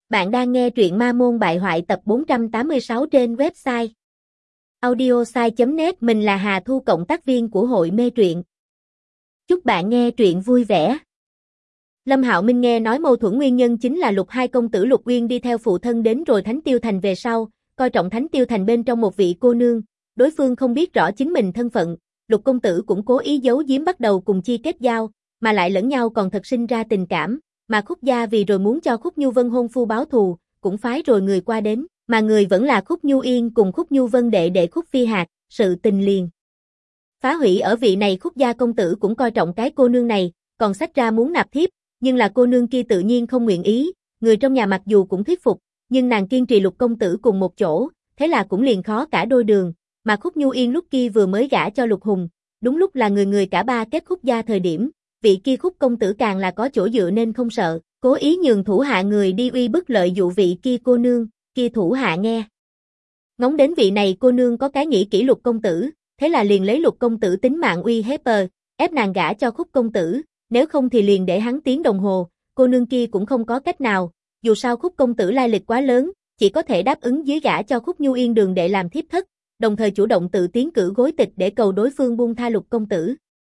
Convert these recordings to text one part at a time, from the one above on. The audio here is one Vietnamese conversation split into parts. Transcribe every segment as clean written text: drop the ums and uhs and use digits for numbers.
Bạn đang nghe truyện Ma Môn Bại Hoại tập 486 trên website audiosai.net. Mình là Hà Thu, cộng tác viên của hội mê truyện. Chúc bạn nghe truyện vui vẻ. Lâm Hạo Minh nghe nói mâu thuẫn nguyên nhân chính là Lục hai công tử Lục Uyên đi theo phụ thân đến rồi Thánh Tiêu Thành về sau, coi trọng Thánh Tiêu Thành bên trong một vị cô nương, đối phương không biết rõ chính mình thân phận, Lục công tử cũng cố ý giấu giếm bắt đầu cùng chi kết giao, mà lại lẫn nhau còn thật sinh ra tình cảm. Mà Khúc gia vì rồi muốn cho Khúc Nhu Vân hôn phu báo thù, cũng phái rồi người qua đến, mà người vẫn là Khúc Nhu Yên cùng Khúc Nhu Vân đệ Khúc Phi Hạc, sự tình liền phá hủy ở vị này. Khúc gia công tử cũng coi trọng cái cô nương này, còn xách ra muốn nạp thiếp, nhưng là cô nương kia tự nhiên không nguyện ý, người trong nhà mặc dù cũng thuyết phục, nhưng nàng kiên trì Lục công tử cùng một chỗ, thế là cũng liền khó cả đôi đường, mà Khúc Nhu Yên lúc kia vừa mới gả cho Lục Hùng, đúng lúc là người cả ba kết Khúc gia thời điểm. Vị kia Khúc công tử càng là có chỗ dựa nên không sợ, cố ý nhường thủ hạ người đi uy bức lợi dụ vị kia cô nương, kia thủ hạ nghe ngóng đến vị này cô nương có cái nghĩ kỹ Lục công tử, thế là liền lấy Lục công tử tính mạng uy ép nàng gả cho Khúc công tử, nếu không thì liền để hắn tiếng đồng hồ, cô nương kia cũng không có cách nào, dù sao Khúc công tử lai lịch quá lớn, chỉ có thể đáp ứng dưới gả cho Khúc Nhu Yên đường đệ làm thiếp thất, đồng thời chủ động tự tiến cử gối tịch để cầu đối phương buông tha Lục công tử.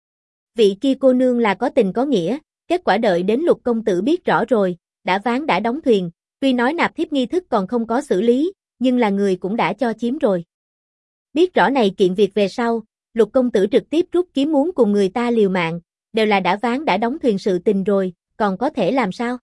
Vị kia cô nương là có tình có nghĩa, kết quả đợi đến Lục công tử biết rõ rồi, đã ván đã đóng thuyền, tuy nói nạp thiếp nghi thức còn không có xử lý, nhưng là người cũng đã cho chiếm rồi. Biết rõ này kiện việc về sau, Lục công tử trực tiếp rút kiếm muốn cùng người ta liều mạng, đều là đã ván đã đóng thuyền sự tình rồi, còn có thể làm sao?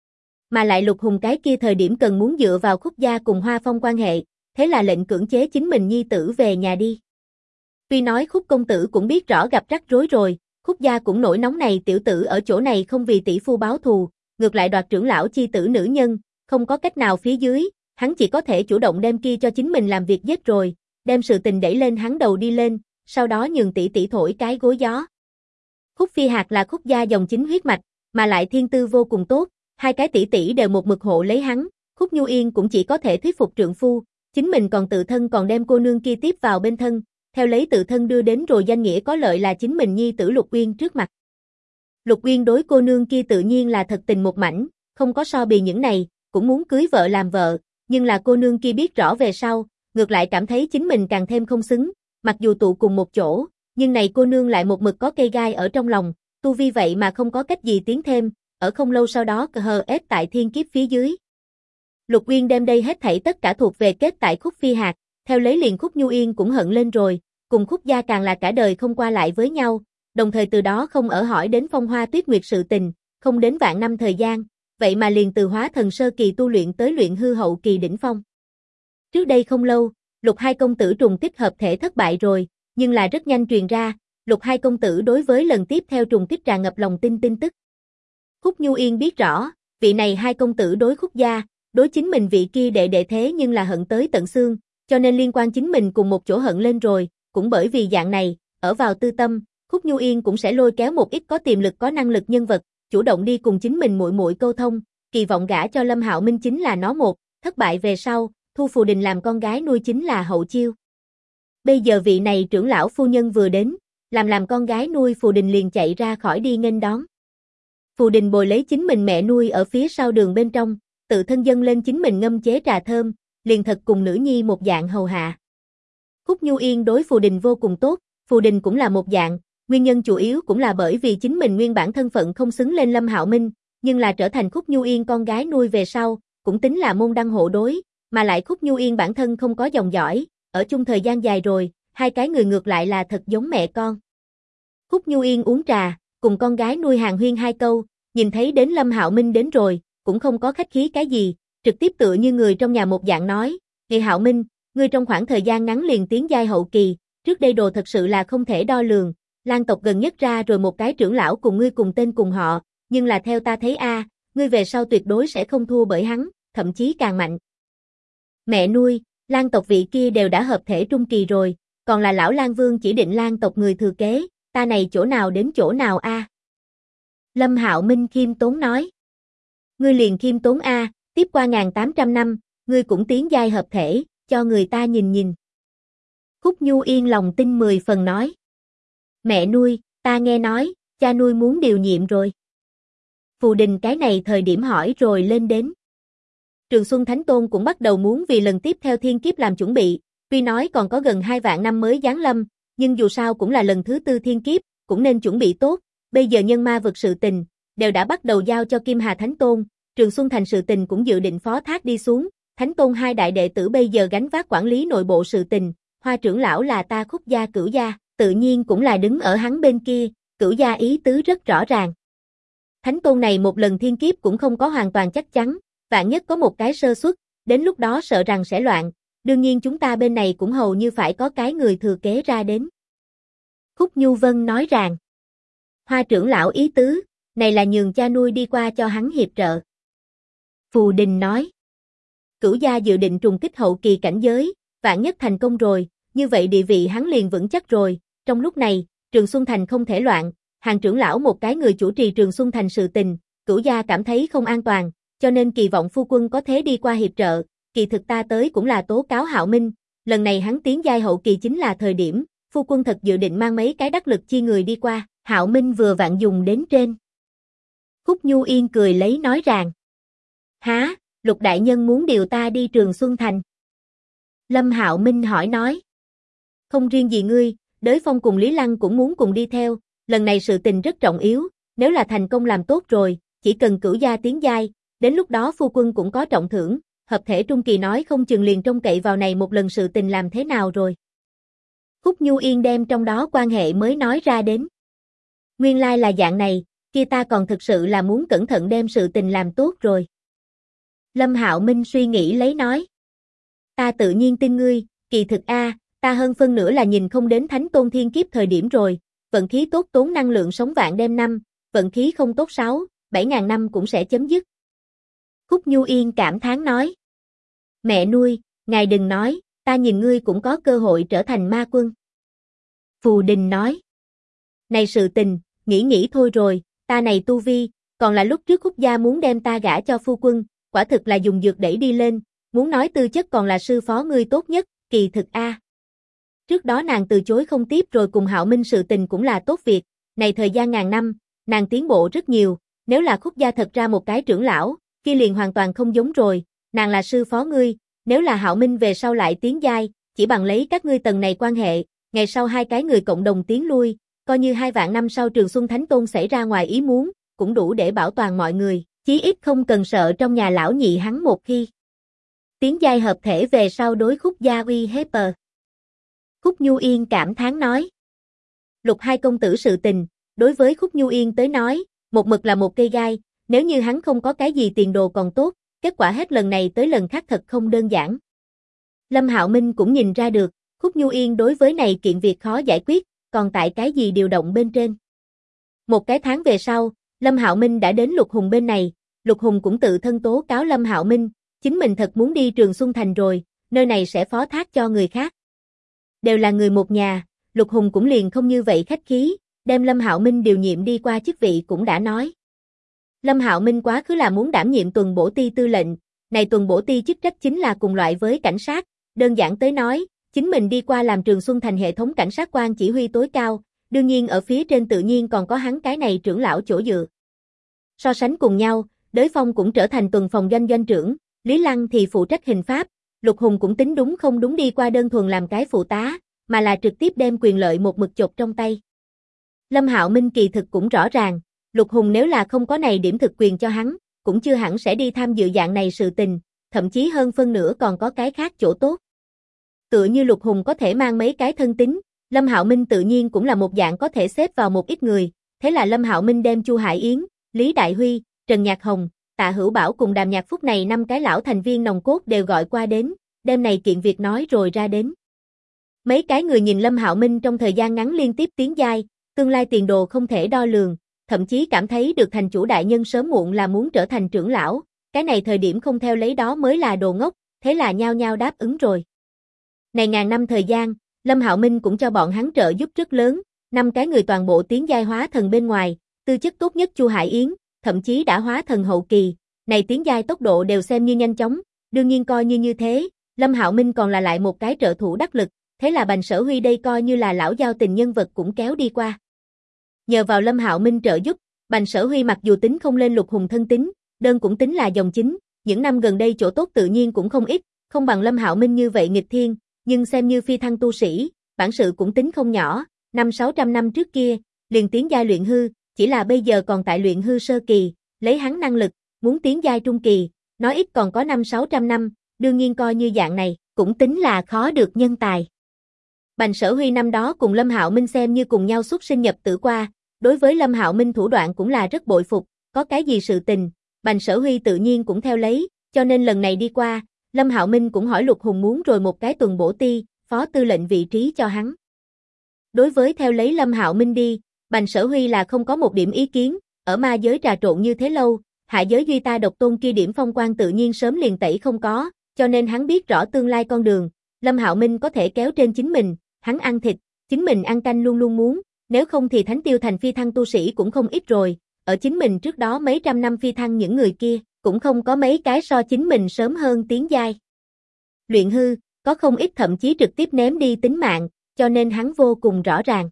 Mà lại Lục Hùng cái kia thời điểm cần muốn dựa vào Khúc gia cùng Hoa Phong quan hệ, thế là lệnh cưỡng chế chính mình nhi tử về nhà đi. Tuy nói Khúc công tử cũng biết rõ gặp rắc rối rồi, Khúc gia cũng nổi nóng này tiểu tử ở chỗ này không vì tỷ phu báo thù, ngược lại đoạt trưởng lão chi tử nữ nhân, không có cách nào phía dưới, hắn chỉ có thể chủ động đem kia cho chính mình làm việc giết rồi, đem sự tình đẩy lên hắn đầu đi lên, sau đó nhường tỷ thổi cái gối gió. Khúc Phi Hạc là Khúc gia dòng chính huyết mạch, mà lại thiên tư vô cùng tốt, hai cái tỷ đều một mực hộ lấy hắn, Khúc Nhu Yên cũng chỉ có thể thuyết phục trượng phu, chính mình còn tự thân còn đem cô nương kia tiếp vào bên thân. Theo lấy tự thân đưa đến rồi danh nghĩa có lợi là chính mình nhi tử Lục Uyên trước mặt. Lục Uyên đối cô nương kia tự nhiên là thật tình một mảnh, không có so bì những này, cũng muốn cưới vợ làm vợ, nhưng là cô nương kia biết rõ về sau, ngược lại cảm thấy chính mình càng thêm không xứng, mặc dù tụ cùng một chỗ, nhưng này cô nương lại một mực có cây gai ở trong lòng, tu vi vậy mà không có cách gì tiến thêm, ở không lâu sau đó ép tại thiên kiếp phía dưới. Lục Uyên đem đây hết thảy tất cả thuộc về kết tại Khúc Phi Hạc, theo lấy liền Khúc Nhu Yên cũng hận lên rồi. Cùng Khúc gia càng là cả đời không qua lại với nhau, đồng thời từ đó không ở hỏi đến Phong Hoa Tuyết Nguyệt sự tình, không đến vạn năm thời gian, vậy mà liền từ hóa thần sơ kỳ tu luyện tới luyện hư hậu kỳ đỉnh phong. Trước đây không lâu, Lục hai công tử trùng kích hợp thể thất bại rồi, nhưng là rất nhanh truyền ra, Lục hai công tử đối với lần tiếp theo trùng kích tràn ngập lòng tin tức. Khúc Nhu Yên biết rõ, vị này hai công tử đối Khúc gia, đối chính mình vị kia đệ thế nhưng là hận tới tận xương, cho nên liên quan chính mình cùng một chỗ hận lên rồi. Cũng bởi vì dạng này, ở vào tư tâm, Khúc Nhu Yên cũng sẽ lôi kéo một ít có tiềm lực có năng lực nhân vật, chủ động đi cùng chính mình muội muội câu thông, kỳ vọng gả cho Lâm Hạo Minh chính là nó một, thất bại về sau, thu Phù Đình làm con gái nuôi chính là hậu chiêu. Bây giờ vị này trưởng lão phu nhân vừa đến, làm con gái nuôi Phù Đình liền chạy ra khỏi đi nghênh đón. Phù Đình bồi lấy chính mình mẹ nuôi ở phía sau đường bên trong, tự thân dâng lên chính mình ngâm chế trà thơm, liền thật cùng nữ nhi một dạng hầu hạ. Khúc Nhu Yên đối Phù Đình vô cùng tốt, Phù Đình cũng là một dạng, nguyên nhân chủ yếu cũng là bởi vì chính mình nguyên bản thân phận không xứng lên Lâm Hạo Minh, nhưng là trở thành Khúc Nhu Yên con gái nuôi về sau, cũng tính là môn đăng hộ đối, mà lại Khúc Nhu Yên bản thân không có dòng dõi, ở chung thời gian dài rồi, hai cái người ngược lại là thật giống mẹ con. Khúc Nhu Yên uống trà, cùng con gái nuôi hàn huyên hai câu, nhìn thấy đến Lâm Hạo Minh đến rồi, cũng không có khách khí cái gì, trực tiếp tựa như người trong nhà một dạng nói, "Ngày Hạo Minh, ngươi trong khoảng thời gian ngắn liền tiến giai hậu kỳ, trước đây đồ thật sự là không thể đo lường, Lan tộc gần nhất ra rồi một cái trưởng lão cùng ngươi cùng tên cùng họ, nhưng là theo ta thấy ngươi về sau tuyệt đối sẽ không thua bởi hắn, thậm chí càng mạnh." Mẹ nuôi, Lan tộc vị kia đều đã hợp thể trung kỳ rồi, còn là lão Lan Vương chỉ định Lan tộc người thừa kế, ta này chỗ nào đến chỗ nào Lâm Hạo Minh khiêm tốn nói. Ngươi liền khiêm tốn tiếp qua 1800 năm, ngươi cũng tiến giai hợp thể, cho người ta nhìn. Khúc Nhu Yên lòng tin 10 phần nói. Mẹ nuôi, ta nghe nói, cha nuôi muốn điều nhiệm rồi. Phù Đình cái này thời điểm hỏi rồi lên đến. Trường Xuân Thánh Tôn cũng bắt đầu muốn vì lần tiếp theo thiên kiếp làm chuẩn bị, tuy nói còn có gần 2 vạn năm mới giáng lâm, nhưng dù sao cũng là lần thứ 4 thiên kiếp, cũng nên chuẩn bị tốt, bây giờ nhân ma vực sự tình, đều đã bắt đầu giao cho Kim Hà Thánh Tôn, Trường Xuân Thành sự tình cũng dự định phó thác đi xuống, Thánh Tôn hai đại đệ tử bây giờ gánh vác quản lý nội bộ sự tình, Hoa trưởng lão là ta Khúc gia Cửu gia, tự nhiên cũng là đứng ở hắn bên kia, Cửu gia ý tứ rất rõ ràng. Thánh Tôn này một lần thiên kiếp cũng không có hoàn toàn chắc chắn, vạn nhất có một cái sơ suất, đến lúc đó sợ rằng sẽ loạn, đương nhiên chúng ta bên này cũng hầu như phải có cái người thừa kế ra đến. Khúc Nhu Vân nói rằng, Hoa trưởng lão ý tứ, này là nhường cha nuôi đi qua cho hắn hiệp trợ. Phù Đình nói, Cửu gia dự định trùng kích hậu kỳ cảnh giới, vạn nhất thành công rồi, như vậy địa vị hắn liền vững chắc rồi, trong lúc này, Trường Xuân Thành không thể loạn, Hàng trưởng lão một cái người chủ trì Trường Xuân Thành sự tình, Cửu gia cảm thấy không an toàn, cho nên kỳ vọng phu quân có thế đi qua hiệp trợ, kỳ thực ta tới cũng là tố cáo Hạo Minh, lần này hắn tiến giai hậu kỳ chính là thời điểm, phu quân thật dự định mang mấy cái đắc lực chi người đi qua, Hạo Minh vừa vặn dùng đến trên. Khúc Nhu Yên cười lấy nói rằng, há, Lục đại nhân muốn điều ta đi Trường Xuân Thành. Lâm Hạo Minh hỏi nói, không riêng gì ngươi, Đới Phong cùng Lý Lăng cũng muốn cùng đi theo, lần này sự tình rất trọng yếu, nếu là thành công làm tốt rồi, chỉ cần Cửu gia tiến giai, đến lúc đó phu quân cũng có trọng thưởng, hợp thể trung kỳ nói không chừng liền trông cậy vào này một lần sự tình làm thế nào rồi. Khúc Nhu Yên đem trong đó quan hệ mới nói ra đến. Nguyên lai là dạng này, kia ta còn thực sự là muốn cẩn thận đem sự tình làm tốt rồi. Lâm Hạo Minh suy nghĩ lấy nói. Ta tự nhiên tin ngươi, kỳ thực ta hơn phân nửa là nhìn không đến Thánh Tôn thiên kiếp thời điểm rồi, vận khí tốt tốn năng lượng sống vạn đêm năm, vận khí không tốt 6-7 ngàn năm cũng sẽ chấm dứt. Khúc Nhu Yên cảm thán nói. Mẹ nuôi, ngài đừng nói, ta nhìn ngươi cũng có cơ hội trở thành ma quân. Phù Đình nói. Này sự tình, nghĩ thôi rồi, ta này tu vi, còn là lúc trước Khúc gia muốn đem ta gả cho phu quân, quả thực là dùng dược đẩy đi lên, muốn nói tư chất còn là sư phó ngươi tốt nhất, kỳ thực Trước đó nàng từ chối không tiếp rồi cùng Hạo Minh sự tình cũng là tốt việc, này thời gian ngàn năm, nàng tiến bộ rất nhiều, nếu là Khúc gia thật ra một cái trưởng lão, kia liền hoàn toàn không giống rồi, nàng là sư phó ngươi, nếu là Hạo Minh về sau lại tiến giai, chỉ bằng lấy các ngươi tầng này quan hệ, ngày sau hai cái người cộng đồng tiến lui, coi như 2 vạn năm sau Trường Xuân Thánh Tôn xảy ra ngoài ý muốn, cũng đủ để bảo toàn mọi người, chí ít không cần sợ trong nhà lão nhị hắn một khi tiến giai hợp thể về sau đối Khúc gia uy hiếp. Khúc Nhu Yên cảm thán nói. Lục hai công tử sự tình, đối với Khúc Nhu Yên tới nói, một mực là một cây gai, nếu như hắn không có cái gì tiền đồ còn tốt, kết quả hết lần này tới lần khác thật không đơn giản. Lâm Hạo Minh cũng nhìn ra được, Khúc Nhu Yên đối với này kiện việc khó giải quyết, còn tại cái gì điều động bên trên. Một cái tháng về sau, Lâm Hạo Minh đã đến Lục Hùng bên này, Lục Hùng cũng tự thân tố cáo Lâm Hạo Minh, chính mình thật muốn đi Trường Xuân Thành rồi, nơi này sẽ phó thác cho người khác. Đều là người một nhà, Lục Hùng cũng liền không như vậy khách khí, đem Lâm Hạo Minh điều nhiệm đi qua chức vị cũng đã nói. Lâm Hạo Minh quá khứ là muốn đảm nhiệm tuần bổ ti tư lệnh, này tuần bổ ti chức trách chính là cùng loại với cảnh sát, đơn giản tới nói, chính mình đi qua làm Trường Xuân Thành hệ thống cảnh sát quan chỉ huy tối cao, đương nhiên ở phía trên tự nhiên còn có hắn cái này trưởng lão chỗ dựa. So sánh cùng nhau, Đới Phong cũng trở thành tuần phòng doanh doanh trưởng, Lý Lăng thì phụ trách hình pháp, Lục Hùng cũng tính đúng không đúng đi qua đơn thuần làm cái phụ tá, mà là trực tiếp đem quyền lợi một mực chộp trong tay. Lâm Hạo Minh kỳ thực cũng rõ ràng, Lục Hùng nếu là không có này điểm thực quyền cho hắn, cũng chưa hẳn sẽ đi tham dự dạng này sự tình, thậm chí hơn phân nửa còn có cái khác chỗ tốt. Tựa như Lục Hùng có thể mang mấy cái thân tín, Lâm Hạo Minh tự nhiên cũng là một dạng có thể xếp vào một ít người, thế là Lâm Hạo Minh đem Chu Hải Yến, Lý Đại Huy, Trần Nhạc Hồng, Tạ Hữu Bảo cùng Đàm Nhạc Phúc này 5 cái lão thành viên nòng cốt đều gọi qua đến, đem này kiện việc nói rồi ra đến. Mấy cái người nhìn Lâm Hạo Minh trong thời gian ngắn liên tiếp tiến giai, tương lai tiền đồ không thể đo lường, thậm chí cảm thấy được thành chủ đại nhân sớm muộn là muốn trở thành trưởng lão, cái này thời điểm không theo lấy đó mới là đồ ngốc, thế là nhao nhao đáp ứng rồi. Này ngàn năm thời gian, Lâm Hạo Minh cũng cho bọn hắn trợ giúp rất lớn, 5 cái người toàn bộ tiến giai hóa thần bên ngoài, tư chất tốt nhất Chu Hải Yến, thậm chí đã hóa thần hậu kỳ, này tiến giai tốc độ đều xem như nhanh chóng, đương nhiên coi như thế, Lâm Hạo Minh còn là lại một cái trợ thủ đắc lực, thế là Bành Sở Huy đây coi như là lão giao tình nhân vật cũng kéo đi qua. Nhờ vào Lâm Hạo Minh trợ giúp, Bành Sở Huy mặc dù tính không lên Lục Hùng thân tín, đơn cũng tính là dòng chính, những năm gần đây chỗ tốt tự nhiên cũng không ít, không bằng Lâm Hạo Minh như vậy nghịch thiên, nhưng xem như phi thăng tu sĩ, bản sự cũng tính không nhỏ, 500-600 năm trước kia, liền tiến giai luyện hư, chỉ là bây giờ còn tại luyện hư sơ kỳ, lấy hắn năng lực, muốn tiến giai trung kỳ, nói ít còn có 500-600 năm, đương nhiên coi như dạng này, cũng tính là khó được nhân tài. Bành Sở Huy năm đó cùng Lâm Hạo Minh xem như cùng nhau xuất sinh nhập tử qua, đối với Lâm Hạo Minh thủ đoạn cũng là rất bội phục, có cái gì sự tình, Bành Sở Huy tự nhiên cũng theo lấy, cho nên lần này đi qua, Lâm Hạo Minh cũng hỏi Lục Hùng muốn rồi một cái tuần bổ ti, phó tư lệnh vị trí cho hắn. Đối với theo lấy Lâm Hạo Minh đi, Bành Sở Huy là không có một điểm ý kiến, ở ma giới trà trộn như thế lâu, hạ giới duy ta độc tôn kia điểm phong quan tự nhiên sớm liền tẩy không có, cho nên hắn biết rõ tương lai con đường, Lâm Hạo Minh có thể kéo trên chính mình, hắn ăn thịt, chính mình ăn canh luôn luôn muốn, nếu không thì Thánh Tiêu Thành phi thăng tu sĩ cũng không ít rồi, ở chính mình trước đó mấy trăm năm phi thăng những người kia, cũng không có mấy cái so chính mình sớm hơn tiến giai. Luyện hư, có không ít thậm chí trực tiếp ném đi tính mạng, cho nên hắn vô cùng rõ ràng.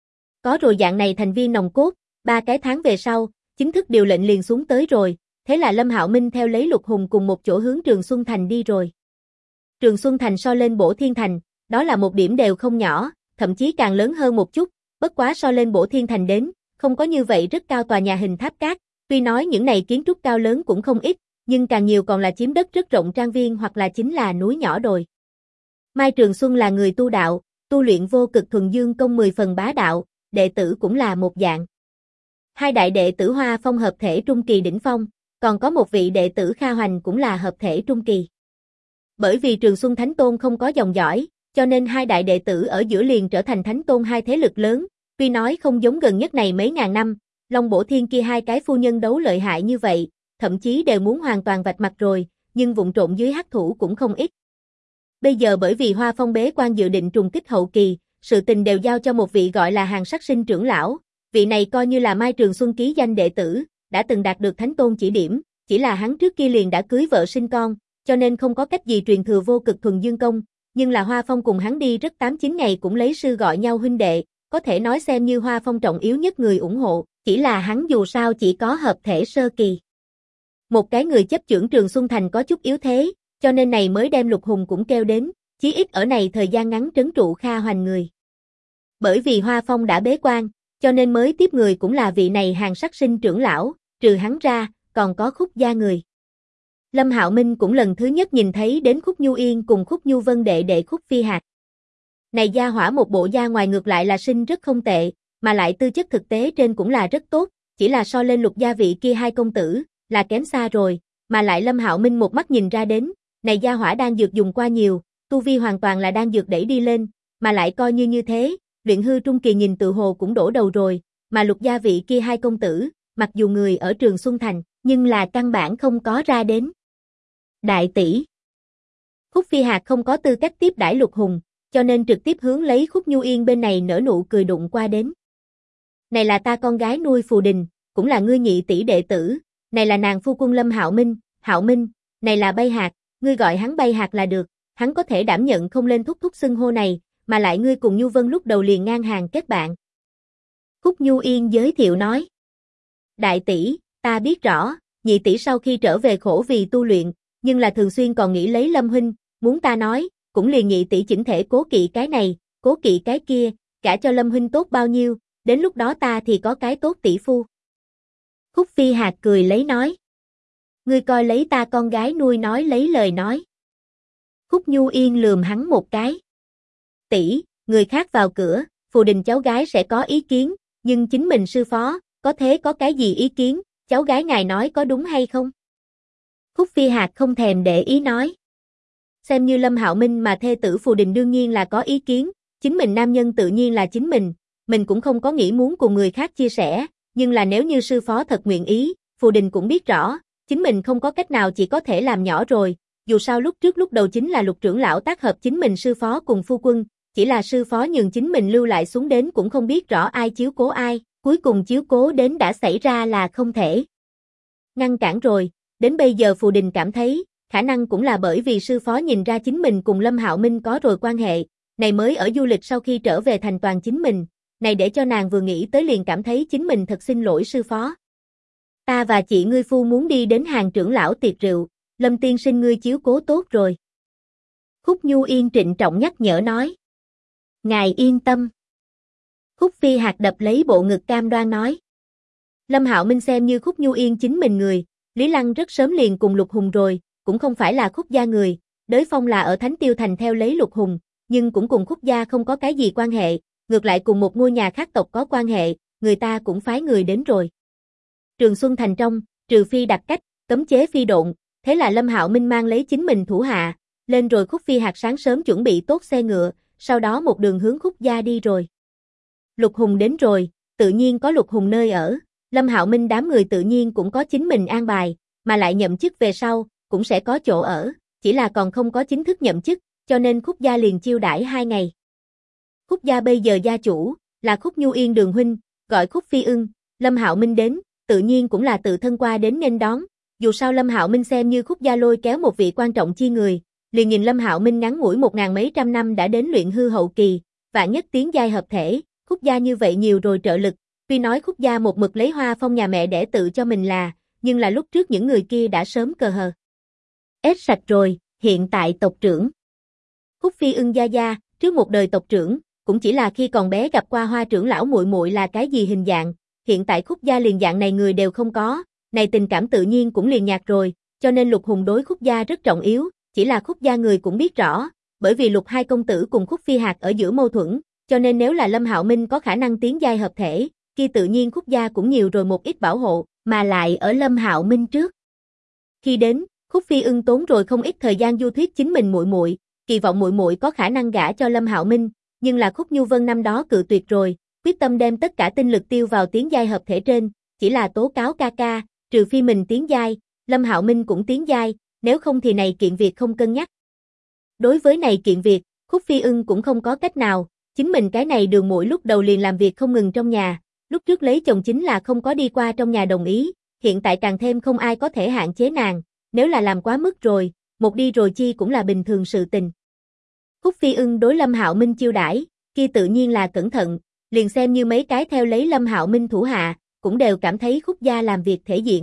Có rồi dạng này thành viên nòng cốt, 3 cái tháng về sau, chính thức điều lệnh liền xuống tới rồi, thế là Lâm Hạo Minh theo lấy Lục Hùng cùng một chỗ hướng Trường Xuân Thành đi rồi. Trường Xuân Thành so lên Bổ Thiên Thành, đó là một điểm đều không nhỏ, thậm chí càng lớn hơn một chút, bất quá so lên Bổ Thiên Thành đến, không có như vậy rất cao tòa nhà hình tháp cát, tuy nói những này kiến trúc cao lớn cũng không ít, nhưng càng nhiều còn là chiếm đất rất rộng trang viên hoặc là chính là núi nhỏ đồi. Mai Trường Xuân là người tu đạo, tu luyện vô cực thuần dương công 10 phần bá đạo, đệ tử cũng là một dạng. Hai đại đệ tử Hoa Phong hợp thể trung kỳ đỉnh phong, còn có một vị đệ tử Kha Hoành cũng là hợp thể trung kỳ. Bởi vì Trường Xuân Thánh Tôn không có dòng dõi, cho nên hai đại đệ tử ở giữa liền trở thành Thánh Tôn hai thế lực lớn, tuy nói không giống gần nhất này mấy ngàn năm, Long Bổ Thiên kia hai cái phu nhân đấu lợi hại như vậy, thậm chí đều muốn hoàn toàn vạch mặt rồi, nhưng vụng trộn dưới hắc thủ cũng không ít. Bây giờ bởi vì Hoa Phong bế quan dự định trùng kích hậu kỳ, sự tình đều giao cho một vị gọi là Hàng Sắc Sinh trưởng lão, vị này coi như là Mai Trường Xuân ký danh đệ tử, đã từng đạt được Thánh Tôn chỉ điểm, chỉ là hắn trước kia liền đã cưới vợ sinh con, cho nên không có cách gì truyền thừa vô cực thuần dương công, nhưng là Hoa Phong cùng hắn đi rất 8-9 ngày cũng lấy sư gọi nhau huynh đệ, có thể nói xem như Hoa Phong trọng yếu nhất người ủng hộ, chỉ là hắn dù sao chỉ có hợp thể sơ kỳ. Một cái người chấp chưởng Trường Xuân Thành có chút yếu thế, cho nên này mới đem Lục Hùng cũng kêu đến, chí ít ở này thời gian ngắn trấn trụ Kha Hoành người. Bởi vì Hoa Phong đã bế quan, cho nên mới tiếp người cũng là vị này Hàng Sắc Sinh trưởng lão, trừ hắn ra, còn có Khúc gia người. Lâm Hạo Minh cũng lần thứ nhất nhìn thấy đến Khúc Nhu Yên cùng Khúc Nhu Vân đệ đệ Khúc Phi Hạc. Này gia hỏa một bộ da ngoài ngược lại là sinh rất không tệ, mà lại tư chất thực tế trên cũng là rất tốt, chỉ là so lên Lục gia vị kia hai công tử, là kém xa rồi, mà lại Lâm Hạo Minh một mắt nhìn ra đến, này gia hỏa đang dược dùng qua nhiều, tu vi hoàn toàn là đang dược đẩy đi lên, mà lại coi như thế, luyện hư trung kỳ nhìn tự hồ cũng đổ đầu rồi, mà Lục gia vị kia hai công tử, mặc dù người ở Trường Xuân Thành, nhưng là căn bản không có ra đến. Đại tỷ. Khúc Phi Hạc không có tư cách tiếp đãi Lục Hùng, cho nên trực tiếp hướng lấy Khúc Nhu Yên bên này nở nụ cười đụng qua đến. Này là ta con gái nuôi Phù Đình, cũng là ngươi nhị tỷ đệ tử, này là nàng phu quân Lâm Hạo Minh, này là Bay Hạc, ngươi gọi hắn Bay Hạc là được, hắn có thể đảm nhận không lên thúc xưng hô này, mà lại ngươi cùng Nhu Vân lúc đầu liền ngang hàng kết bạn. Khúc Nhu Yên giới thiệu nói. Đại tỷ, ta biết rõ, nhị tỷ sau khi trở về khổ vì tu luyện, nhưng là thường xuyên còn nghĩ lấy Lâm huynh, muốn ta nói, cũng liền nhị tỷ chỉnh thể cố kỵ cái này, cố kỵ cái kia, cả cho Lâm huynh tốt bao nhiêu, đến lúc đó ta thì có cái tốt tỷ phu. Khúc Phi Hạc cười lấy nói. Ngươi coi lấy ta con gái nuôi nói lấy lời nói. Khúc Nhu Yên lườm hắn một cái. Tỷ, người khác vào cửa, Phù Đình cháu gái sẽ có ý kiến, nhưng chính mình sư phó, có thế có cái gì ý kiến, cháu gái ngài nói có đúng hay không? Khúc Phi Hạc không thèm để ý nói. Xem như Lâm Hạo Minh mà thê tử Phù Đình đương nhiên là có ý kiến, chính mình nam nhân tự nhiên là chính mình cũng không có nghĩ muốn cùng người khác chia sẻ, nhưng là nếu như sư phó thật nguyện ý, Phù Đình cũng biết rõ, chính mình không có cách nào chỉ có thể làm nhỏ rồi, dù sao lúc đầu chính là Lục trưởng lão tác hợp chính mình sư phó cùng phu quân, chỉ là sư phó nhường chính mình lưu lại xuống đến cũng không biết rõ ai chiếu cố ai, cuối cùng chiếu cố đến đã xảy ra là không thể ngăn cản rồi, đến bây giờ Phù Đình cảm thấy, khả năng cũng là bởi vì sư phó nhìn ra chính mình cùng Lâm Hạo Minh có rồi quan hệ, này mới ở du lịch sau khi trở về thành toàn chính mình, này để cho nàng vừa nghĩ tới liền cảm thấy chính mình thật xin lỗi sư phó. Ta và chị ngươi phu muốn đi đến Hàng trưởng lão tiệc rượu, Lâm tiên sinh ngươi chiếu cố tốt rồi. Khúc Nhu Yên trịnh trọng nhắc nhở nói. Ngài yên tâm. Khúc Phi Hạc đập lấy bộ ngực cam đoan nói. Lâm Hạo Minh xem như Khúc Nhu Yên chính mình người, Lý Lăng rất sớm liền cùng Lục Hùng rồi, cũng không phải là Khúc gia người, Đới Phong là ở Thánh Tiêu Thành theo lấy Lục Hùng, nhưng cũng cùng Khúc gia không có cái gì quan hệ, ngược lại cùng một ngôi nhà khác tộc có quan hệ, người ta cũng phái người đến rồi. Trường Xuân Thành trong, trừ phi đặt cách, cấm chế phi độn, thế là Lâm Hạo Minh mang lấy chính mình thủ hạ, lên rồi Khúc Phi Hạc sáng sớm chuẩn bị tốt xe ngựa, sau đó một đường hướng Khúc gia đi rồi. Lục Hùng đến rồi, tự nhiên có Lục Hùng nơi ở, Lâm Hạo Minh đám người tự nhiên cũng có chính mình an bài, mà lại nhậm chức về sau, cũng sẽ có chỗ ở, chỉ là còn không có chính thức nhậm chức, cho nên Khúc gia liền chiêu đãi 2 ngày. Khúc gia bây giờ gia chủ, là Khúc Nhu Yên Đường huynh, gọi Khúc Phi Ưng, Lâm Hạo Minh đến, tự nhiên cũng là tự thân qua đến nghênh đón, dù sao Lâm Hạo Minh xem như Khúc gia lôi kéo một vị quan trọng chi người, liền nhìn Lâm Hạo Minh ngắn ngủi 1000 mấy trăm năm đã đến luyện hư hậu kỳ, vạn nhất tiến giai hợp thể, Khúc gia như vậy nhiều rồi trợ lực, tuy nói Khúc gia một mực lấy Hoa Phong nhà mẹ đẻ tự cho mình là, nhưng là lúc trước những người kia đã sớm cờ hờ. Ết sạch rồi, hiện tại tộc trưởng. Khúc Phi Ưng gia gia, trước một đời tộc trưởng, cũng chỉ là khi còn bé gặp qua Hoa trưởng lão muội muội là cái gì hình dạng, hiện tại Khúc gia liền dạng này người đều không có, này tình cảm tự nhiên cũng liền nhạt rồi, cho nên Lục Hùng đối Khúc gia rất trọng yếu, chỉ là Khúc gia người cũng biết rõ, bởi vì Lục hai công tử cùng Khúc Phi Hạc ở giữa mâu thuẫn, cho nên nếu là Lâm Hạo Minh có khả năng tiến giai hợp thể, kia tự nhiên Khúc gia cũng nhiều rồi một ít bảo hộ, mà lại ở Lâm Hạo Minh trước. Khi đến, Khúc Phi Ưng tốn rồi không ít thời gian du thuyết chính mình muội muội, kỳ vọng muội muội có khả năng gả cho Lâm Hạo Minh, nhưng là Khúc Nhu Vân năm đó cự tuyệt rồi, quyết tâm đem tất cả tinh lực tiêu vào tiến giai hợp thể trên, chỉ là tố cáo ca ca, trừ phi mình tiến giai, Lâm Hạo Minh cũng tiến giai, nếu không thì này kiện việc không cân nhắc. Đối với này kiện việc, Khúc Phi Ưng cũng không có cách nào, chính mình cái này đường muội lúc đầu liền làm việc không ngừng trong nhà, lúc trước lấy chồng chính là không có đi qua trong nhà đồng ý, hiện tại càng thêm không ai có thể hạn chế nàng, nếu là làm quá mức rồi, một đi rồi chi cũng là bình thường sự tình. Khúc Phi Ưng đối Lâm Hạo Minh chiêu đãi, kia tự nhiên là cẩn thận, liền xem như mấy cái theo lấy Lâm Hạo Minh thủ hạ, cũng đều cảm thấy Khúc gia làm việc thể diện.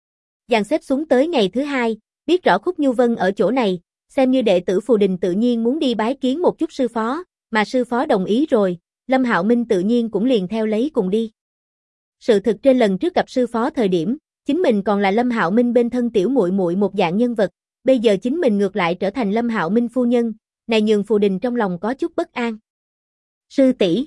Dàn xếp xuống tới ngày thứ 2, biết rõ Khúc Nhu Vân ở chỗ này, xem như đệ tử Phù Đình tự nhiên muốn đi bái kiến một chút sư phó, mà sư phó đồng ý rồi, Lâm Hạo Minh tự nhiên cũng liền theo lấy cùng đi. Sự thực trên lần trước gặp sư phó thời điểm, chính mình còn là Lâm Hạo Minh bên thân tiểu muội muội một dạng nhân vật, bây giờ chính mình ngược lại trở thành Lâm Hạo Minh phu nhân, này nhường Phù Đình trong lòng có chút bất an. Sư tỷ.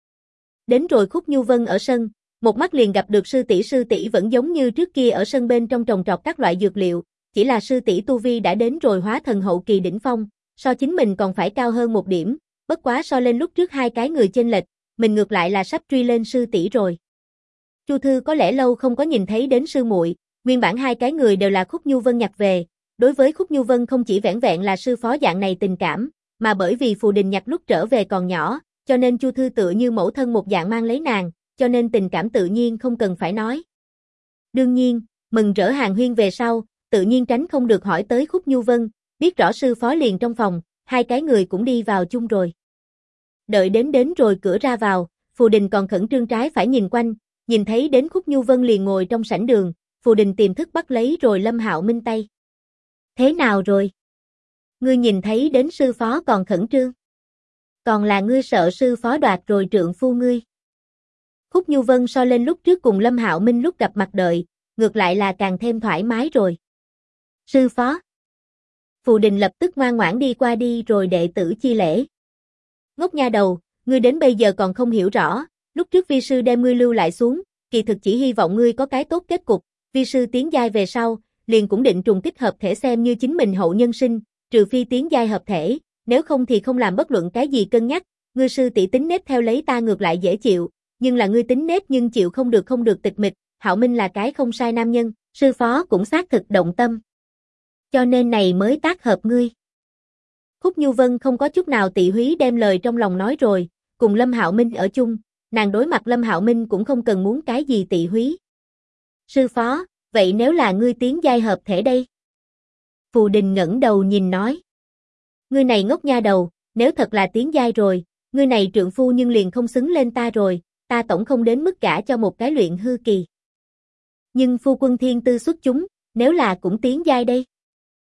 Đến rồi Khúc Nhu Vân ở sân, một mắt liền gặp được sư tỷ vẫn giống như trước kia ở sân bên trong trồng trọt các loại dược liệu, chỉ là sư tỷ tu vi đã đến rồi hóa thần hậu kỳ đỉnh phong, so chính mình còn phải cao hơn một điểm, bất quá so lên lúc trước hai cái người chênh lệch, mình ngược lại là sắp truy lên sư tỷ rồi. Chu Thư có lẽ lâu không có nhìn thấy đến sư muội, nguyên bản hai cái người đều là Khúc Nhu Vân nhặt về, đối với Khúc Nhu Vân không chỉ vẻn vẹn là sư phó dạng này tình cảm, mà bởi vì Phù Đình nhặt lúc trở về còn nhỏ, cho nên Chu Thư tựa như mẫu thân một dạng mang lấy nàng, cho nên tình cảm tự nhiên không cần phải nói. Đương nhiên, mừng rỡ hàng huyên về sau, tự nhiên tránh không được hỏi tới Khúc Nhu Vân, biết rõ sư phó liền trong phòng, hai cái người cũng đi vào chung rồi. Đợi đến rồi cửa ra vào, Phù Đình còn khẩn trương trái phải nhìn quanh, nhìn thấy đến Khúc Nhu Vân liền ngồi trong sảnh đường, Phù Đình tiềm thức bắt lấy rồi Lâm Hạo Minh tay. Thế nào rồi? Ngươi nhìn thấy đến sư phó còn khẩn trương? Còn là ngươi sợ sư phó đoạt rồi trượng phu ngươi? Khúc Nhu Vân so lên lúc trước cùng Lâm Hạo Minh lúc gặp mặt đợi, ngược lại là càng thêm thoải mái rồi. Sư phó. Phù Đình lập tức ngoan ngoãn đi qua đi rồi đệ tử chi lễ. Ngốc nha đầu, ngươi đến bây giờ còn không hiểu rõ, lúc trước vi sư đem ngươi lưu lại xuống, kỳ thực chỉ hy vọng ngươi có cái tốt kết cục, vi sư tiến giai về sau, liền cũng định trùng kích hợp thể xem như chính mình hậu nhân sinh, trừ phi tiến giai hợp thể, nếu không thì không làm bất luận cái gì cân nhắc, ngươi sư tỷ tính nết theo lấy ta ngược lại dễ chịu, nhưng là ngươi tính nết nhưng chịu không được tịch mịch, Hạo Minh là cái không sai nam nhân, sư phó cũng xác thực động tâm. Cho nên này mới tác hợp ngươi. Khúc Nhu Vân không có chút nào tị húy đem lời trong lòng nói rồi, cùng Lâm Hạo Minh ở chung, nàng đối mặt Lâm Hạo Minh cũng không cần muốn cái gì tị húy. Sư phó, vậy nếu là ngươi tiến giai hợp thể đây? Phù Đình ngẩng đầu nhìn nói. Ngươi này ngốc nha đầu, nếu thật là tiến giai rồi, ngươi này trượng phu nhưng liền không xứng lên ta rồi, ta tổng không đến mức gả cho một cái luyện hư kỳ. Nhưng phu quân thiên tư xuất chúng, nếu là cũng tiến giai đây?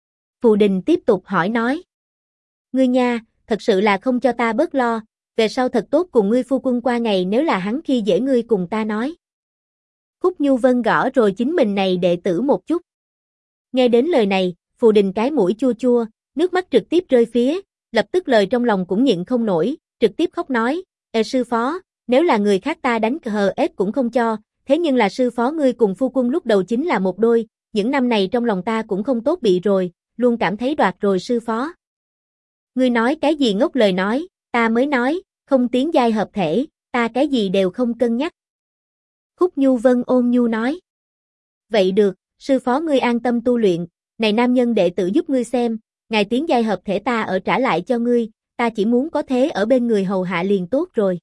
Phù Đình tiếp tục hỏi nói. Ngươi nha, thật sự là không cho ta bớt lo, về sau thật tốt cùng ngươi phu quân qua ngày nếu là hắn khi dễ ngươi cùng ta nói. Khúc Nhu Vân gõ rồi chính mình này đệ tử một chút. Nghe đến lời này, Phù Đình cái mũi chua chua, nước mắt trực tiếp rơi phía, lập tức lời trong lòng cũng nhịn không nổi, trực tiếp khóc nói, sư phó, nếu là người khác ta đánh hờ ép cũng không cho, thế nhưng là sư phó ngươi cùng phu quân lúc đầu chính là một đôi, những năm này trong lòng ta cũng không tốt bị rồi, luôn cảm thấy đoạt rồi sư phó. Ngươi nói cái gì ngốc lời nói, ta mới nói, không tiến giai hợp thể, ta cái gì đều không cân nhắc. Khúc Nhu Vân ôn nhu nói. Vậy được, sư phó ngươi an tâm tu luyện, này nam nhân đệ tử giúp ngươi xem, ngài tiến giai hợp thể ta ở trả lại cho ngươi, ta chỉ muốn có thế ở bên người hầu hạ liền tốt rồi.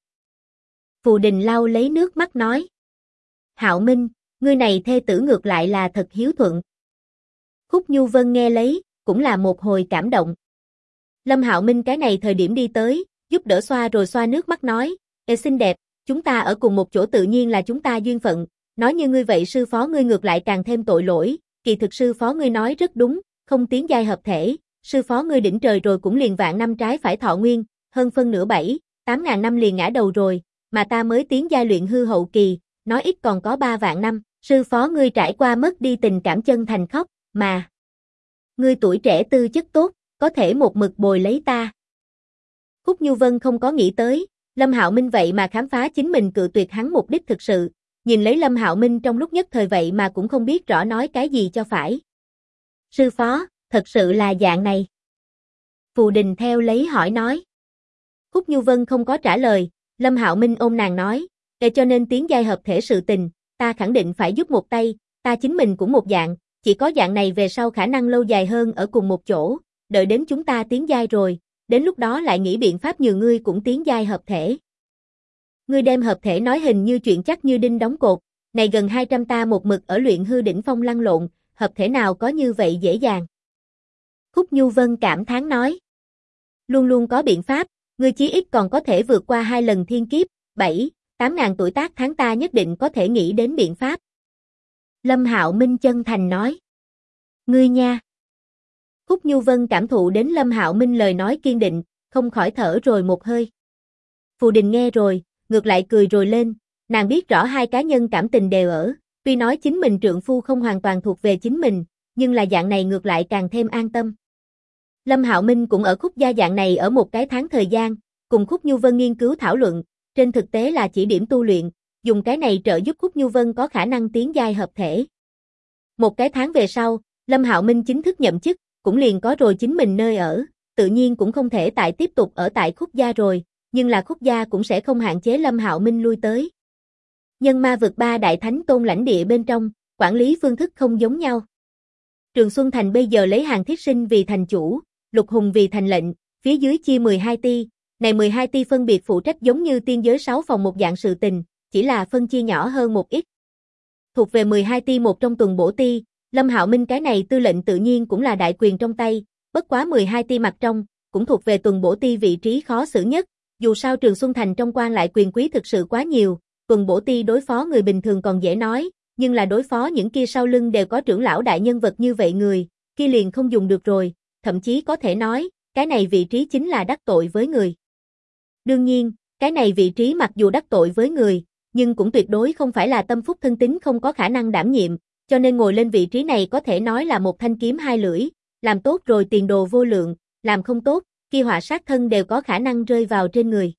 Phù Đình lau lấy nước mắt nói. Hạo Minh, ngươi này thê tử ngược lại là thật hiếu thuận. Khúc Nhu Vân nghe lấy, cũng là một hồi cảm động. Lâm Hạo Minh cái này thời điểm đi tới, giúp đỡ xoa rồi xoa nước mắt nói, xinh đẹp, chúng ta ở cùng một chỗ tự nhiên là chúng ta duyên phận, nói như ngươi vậy sư phó ngươi ngược lại càng thêm tội lỗi, kỳ thực sư phó ngươi nói rất đúng, không tiến giai hợp thể, sư phó ngươi đỉnh trời rồi cũng liền vạn năm trái phải thọ nguyên, hơn phân nửa 7-8 ngàn năm liền ngã đầu rồi, mà ta mới tiến giai luyện hư hậu kỳ, nói ít còn có 3 vạn năm, sư phó ngươi trải qua mất đi tình cảm chân thành khóc, mà ngươi tuổi trẻ tư chất tốt, có thể một mực bồi lấy ta. Khúc Nhu Vân không có nghĩ tới, Lâm Hạo Minh vậy mà khám phá chính mình cự tuyệt hắn mục đích thực sự, nhìn lấy Lâm Hạo Minh trong lúc nhất thời vậy mà cũng không biết rõ nói cái gì cho phải. Sư phó, thật sự là dạng này. Phù Đình theo lấy hỏi nói. Khúc Nhu Vân không có trả lời, Lâm Hạo Minh ôm nàng nói, để cho nên tiến giai hợp thể sự tình, ta khẳng định phải giúp một tay, ta chính mình cũng một dạng, chỉ có dạng này về sau khả năng lâu dài hơn ở cùng một chỗ, đợi đến chúng ta tiến giai rồi, đến lúc đó lại nghĩ biện pháp nhờ ngươi cũng tiến giai hợp thể. Ngươi đem hợp thể nói hình như chuyện chắc như đinh đóng cột, này gần 200 ta một mực ở luyện hư đỉnh phong lăn lộn, hợp thể nào có như vậy dễ dàng. Khúc Nhu Vân cảm thán nói. Luôn luôn có biện pháp, ngươi chí ít còn có thể vượt qua 2 lần thiên kiếp, 7-8 ngàn tuổi tác tháng ta nhất định có thể nghĩ đến biện pháp. Lâm Hạo Minh chân thành nói. Ngươi nha. Khúc Nhu Vân cảm thụ đến Lâm Hạo Minh lời nói kiên định, không khỏi thở rồi một hơi. Phù Đình nghe rồi, ngược lại cười rồi lên, nàng biết rõ hai cá nhân cảm tình đều ở, tuy nói chính mình trượng phu không hoàn toàn thuộc về chính mình, nhưng là dạng này ngược lại càng thêm an tâm. Lâm Hạo Minh cũng ở Khúc gia dạng này ở một cái tháng thời gian, cùng Khúc Nhu Vân nghiên cứu thảo luận, trên thực tế là chỉ điểm tu luyện, dùng cái này trợ giúp Khúc Nhu Vân có khả năng tiến giai hợp thể. Một cái tháng về sau, Lâm Hạo Minh chính thức nhậm chức, cũng liền có rồi chính mình nơi ở, tự nhiên cũng không thể tại tiếp tục ở tại Khúc gia rồi, nhưng là Khúc gia cũng sẽ không hạn chế Lâm Hạo Minh lui tới. Nhân ma vực 3 đại thánh tôn lãnh địa bên trong, quản lý phương thức không giống nhau. Trường Xuân Thành bây giờ lấy Hàn Thiết Sinh vì thành chủ, Lục Hùng vì thành lệnh, phía dưới chia 12 ti, này 12 ti phân biệt phụ trách giống như tiên giới 6 phòng một dạng sự tình, chỉ là phân chia nhỏ hơn một ít. Thuộc về 12 ti một trong tuần bổ ti, Lâm Hạo Minh cái này tư lệnh tự nhiên cũng là đại quyền trong tay, bất quá 12 ti mặt trong, cũng thuộc về tuần bổ ti vị trí khó xử nhất, dù sao Trường Xuân Thành trong quan lại quyền quý thực sự quá nhiều, tuần bổ ti đối phó người bình thường còn dễ nói, nhưng là đối phó những kia sau lưng đều có trưởng lão đại nhân vật như vậy người, kia liền không dùng được rồi, thậm chí có thể nói, cái này vị trí chính là đắc tội với người. Đương nhiên, cái này vị trí mặc dù đắc tội với người, nhưng cũng tuyệt đối không phải là tâm phúc thân tín không có khả năng đảm nhiệm, cho nên ngồi lên vị trí này có thể nói là một thanh kiếm hai lưỡi, làm tốt rồi tiền đồ vô lượng, làm không tốt, kia họa sát thân đều có khả năng rơi vào trên người.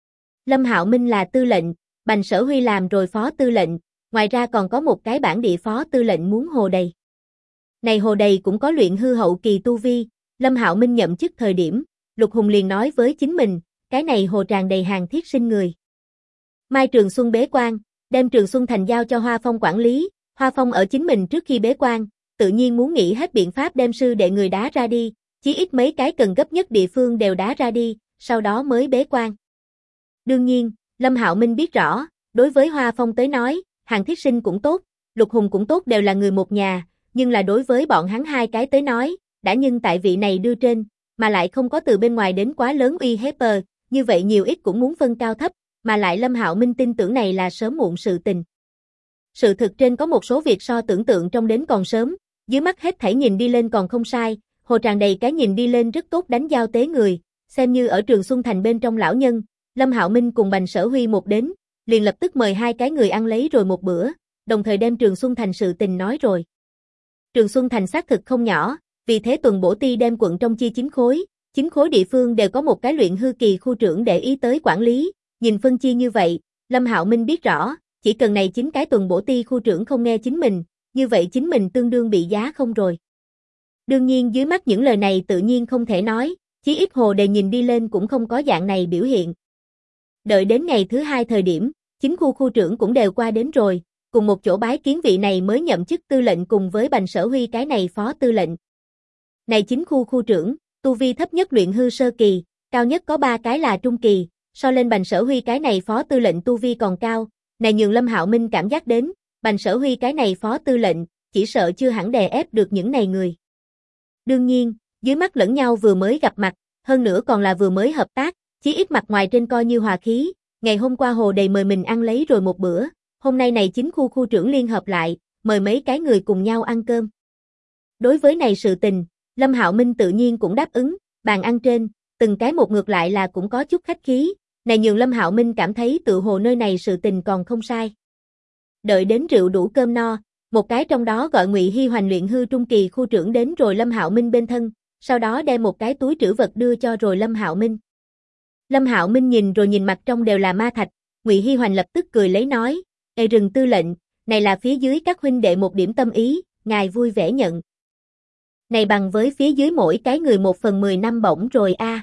Lâm Hạo Minh là tư lệnh, Bành Sở Huy làm rồi phó tư lệnh, ngoài ra còn có một cái bản địa phó tư lệnh muốn hồ đầy. Này hồ đầy cũng có luyện hư hậu kỳ tu vi, Lâm Hạo Minh nhậm chức thời điểm, Lục Hùng liền nói với chính mình, cái này hồ tràn đầy Hàn Thiết Sinh người. Mai Trường Xuân bế quan, đem Trường Xuân Thành giao cho Hoa Phong quản lý, Hoa Phong ở chính mình trước khi bế quan, tự nhiên muốn nghĩ hết biện pháp đem sư đệ người đá ra đi, chí ít mấy cái cần gấp nhất địa phương đều đá ra đi, sau đó mới bế quan. Đương nhiên, Lâm Hạo Minh biết rõ, đối với Hoa Phong tới nói, Hàn Thiết Sinh cũng tốt, Lục Hùng cũng tốt đều là người một nhà, nhưng là đối với bọn hắn hai cái tới nói, đã nhưng tại vị này đưa trên, mà lại không có từ bên ngoài đến quá lớn uy hiếp, như vậy nhiều ít cũng muốn phân cao thấp, mà lại Lâm Hạo Minh tin tưởng này là sớm muộn sự tình. Sự thực trên có một số việc so tưởng tượng trong đến còn sớm, dưới mắt hết thảy nhìn đi lên còn không sai, Hồ tràn đầy cái nhìn đi lên rất tốt đánh giao tế người, xem như ở Trường Xuân Thành bên trong lão nhân, Lâm Hạo Minh cùng Bành Sở Huy một đến, liền lập tức mời hai cái người ăn lấy rồi một bữa, đồng thời đem Trường Xuân Thành sự tình nói rồi. Trường Xuân Thành xác thực không nhỏ, vì thế tuần bổ ti đem quận trong chia 9 khối địa phương đều có một cái luyện hư kỳ khu trưởng để ý tới quản lý, nhìn phân chia như vậy, Lâm Hạo Minh biết rõ, chỉ cần này 9 cái tuần bổ ti khu trưởng không nghe chính mình, như vậy chính mình tương đương bị giá không rồi. Đương nhiên dưới mắt những lời này tự nhiên không thể nói, chí ít Hồ Đề nhìn đi lên cũng không có dạng này biểu hiện. Đợi đến ngày thứ 2 thời điểm, 9 khu trưởng cũng đều qua đến rồi, cùng một chỗ bái kiến vị này mới nhậm chức tư lệnh cùng với Bành Sở Huy cái này phó tư lệnh. Này 9 khu trưởng, tu vi thấp nhất luyện hư sơ kỳ, cao nhất có 3 cái là trung kỳ, so lên Bành Sở Huy cái này phó tư lệnh tu vi còn cao, này nhường Lâm Hạo Minh cảm giác đến, Bành Sở Huy cái này phó tư lệnh, chỉ sợ chưa hẳn đè ép được những này người. Đương nhiên, dưới mắt lẫn nhau vừa mới gặp mặt, hơn nữa còn là vừa mới hợp tác, chí ít mặt ngoài trên coi như hòa khí, ngày hôm qua Hồ Đề mời mình ăn lấy rồi một bữa, hôm nay này 9 khu trưởng liên hợp lại, mời mấy cái người cùng nhau ăn cơm. Đối với này sự tình, Lâm Hạo Minh tự nhiên cũng đáp ứng, bàn ăn trên, từng cái một ngược lại là cũng có chút khách khí, này nhường Lâm Hạo Minh cảm thấy tự hồ nơi này sự tình còn không sai. Đợi đến rượu đủ cơm no, một cái trong đó gọi Ngụy Hi Hoành luyện hư trung kỳ khu trưởng đến rồi Lâm Hạo Minh bên thân, sau đó đem một cái túi trữ vật đưa cho rồi Lâm Hạo Minh. Lâm Hạo Minh nhìn rồi nhìn mặt trong đều là ma thạch, Ngụy Hi Hoành lập tức cười lấy nói, "Ê Rừng tư lệnh, này là phía dưới các huynh đệ một điểm tâm ý, ngài vui vẻ nhận. Này bằng với phía dưới mỗi cái người 1/10 năm bổng rồi a."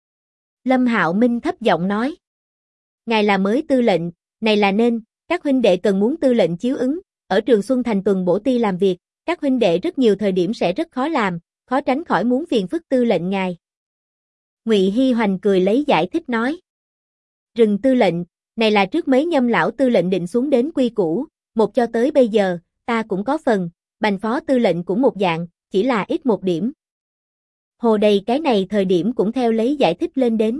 Lâm Hạo Minh thấp giọng nói, "Ngài là mới tư lệnh, này là nên, các huynh đệ cần muốn tư lệnh chiếu ứng, ở Trường Xuân Thành tuần bổ ti làm việc, các huynh đệ rất nhiều thời điểm sẽ rất khó làm, khó tránh khỏi muốn phiền phức tư lệnh ngài." Ngụy Hi Hoành cười lấy giải thích nói, "Rừng tư lệnh, này là trước mấy nhâm lão tư lệnh định xuống đến quy củ, một cho tới bây giờ, ta cũng có phần, Bành phó tư lệnh cũng một dạng, chỉ là ít một điểm." Hồ Đầy cái này thời điểm cũng theo lấy giải thích lên đến.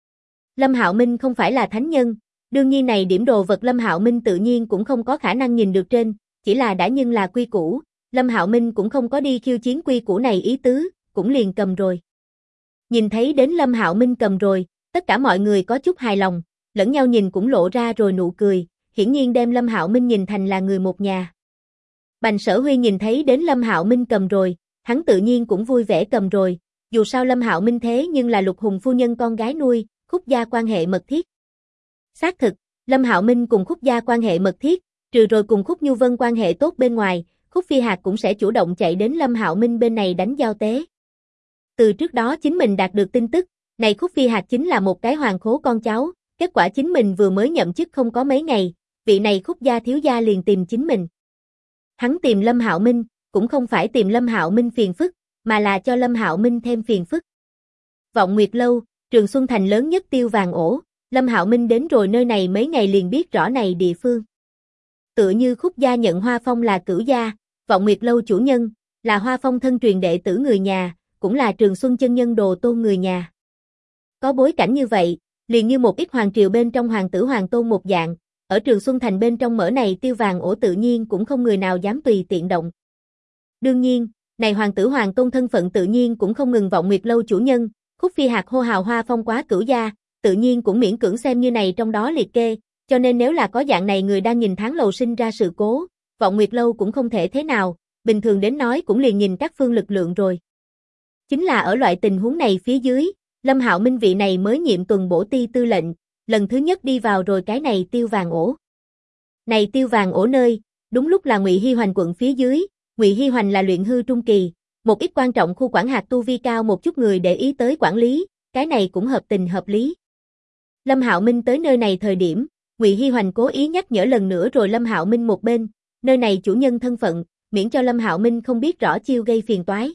Lâm Hạo Minh không phải là thánh nhân, đương nhiên này điểm đồ vật Lâm Hạo Minh tự nhiên cũng không có khả năng nhìn được trên, chỉ là đã nhưng là quy củ, Lâm Hạo Minh cũng không có đi khiêu chiến quy củ này ý tứ, cũng liền cầm rồi. Nhìn thấy đến Lâm Hạo Minh cầm rồi, tất cả mọi người có chút hài lòng, lẫn nhau nhìn cũng lộ ra rồi nụ cười, hiển nhiên đem Lâm Hạo Minh nhìn thành là người một nhà. Bành Sở Huy nhìn thấy đến Lâm Hạo Minh cầm rồi, hắn tự nhiên cũng vui vẻ cầm rồi, dù sao Lâm Hạo Minh thế nhưng là Lục Hùng phu nhân con gái nuôi, Khúc gia quan hệ mật thiết. Xác thực, Lâm Hạo Minh cùng Khúc gia quan hệ mật thiết, trừ rồi cùng Khúc Nhu Vân quan hệ tốt bên ngoài, Khúc Phi Hạc cũng sẽ chủ động chạy đến Lâm Hạo Minh bên này đánh giao tế. Từ trước đó chính mình đạt được tin tức, này Khúc Phi Hạc chính là một cái hoàng khố con cháu, kết quả chính mình vừa mới nhậm chức không có mấy ngày, vị này Khúc gia thiếu gia liền tìm chính mình. Hắn tìm Lâm Hạo Minh, cũng không phải tìm Lâm Hạo Minh phiền phức, mà là cho Lâm Hạo Minh thêm phiền phức. Vọng Nguyệt lâu, Trường Xuân Thành lớn nhất tiêu vàng ổ, Lâm Hạo Minh đến rồi nơi này mấy ngày liền biết rõ này địa phương. Tựa như Khúc gia nhận Hoa Phong là cửu gia, Vọng Nguyệt lâu chủ nhân, là Hoa Phong thân truyền đệ tử người nhà, cũng là Trường Xuân chân nhân đồ tôn người nhà. Có bối cảnh như vậy, liền như một ít hoàng triều bên trong hoàng tử hoàng tôn một dạng, ở Trường Xuân Thành bên trong mở này tiêu vàng ổ tự nhiên cũng không người nào dám tùy tiện động. Đương nhiên, này hoàng tử hoàng tôn thân phận tự nhiên cũng không ngừng Vọng Nguyệt lâu chủ nhân, Khúc Phi Hạc hô hào Hoa Phong quá cửu gia, tự nhiên cũng miễn cưỡng xem như này trong đó liệt kê, cho nên nếu là có dạng này người đang nhìn tháng lầu sinh ra sự cố, Vọng Nguyệt lâu cũng không thể thế nào, bình thường đến nói cũng liền nhìn các phương lực lượng rồi. Chính là ở loại tình huống này phía dưới, Lâm Hạo Minh vị này mới nhiệm tuần bổ ti tư lệnh, lần thứ nhất đi vào rồi cái này tiêu vàng ổ. Này tiêu vàng ổ nơi, đúng lúc là Ngụy Hi Hoành quận phía dưới, Ngụy Hi Hoành là luyện hư trung kỳ, một ít quan trọng khu quản hạt tu vi cao một chút người để ý tới quản lý, cái này cũng hợp tình hợp lý. Lâm Hạo Minh tới nơi này thời điểm, Ngụy Hi Hoành cố ý nhắc nhở lần nữa rồi Lâm Hạo Minh một bên, nơi này chủ nhân thân phận, miễn cho Lâm Hạo Minh không biết rõ chiêu gây phiền toái.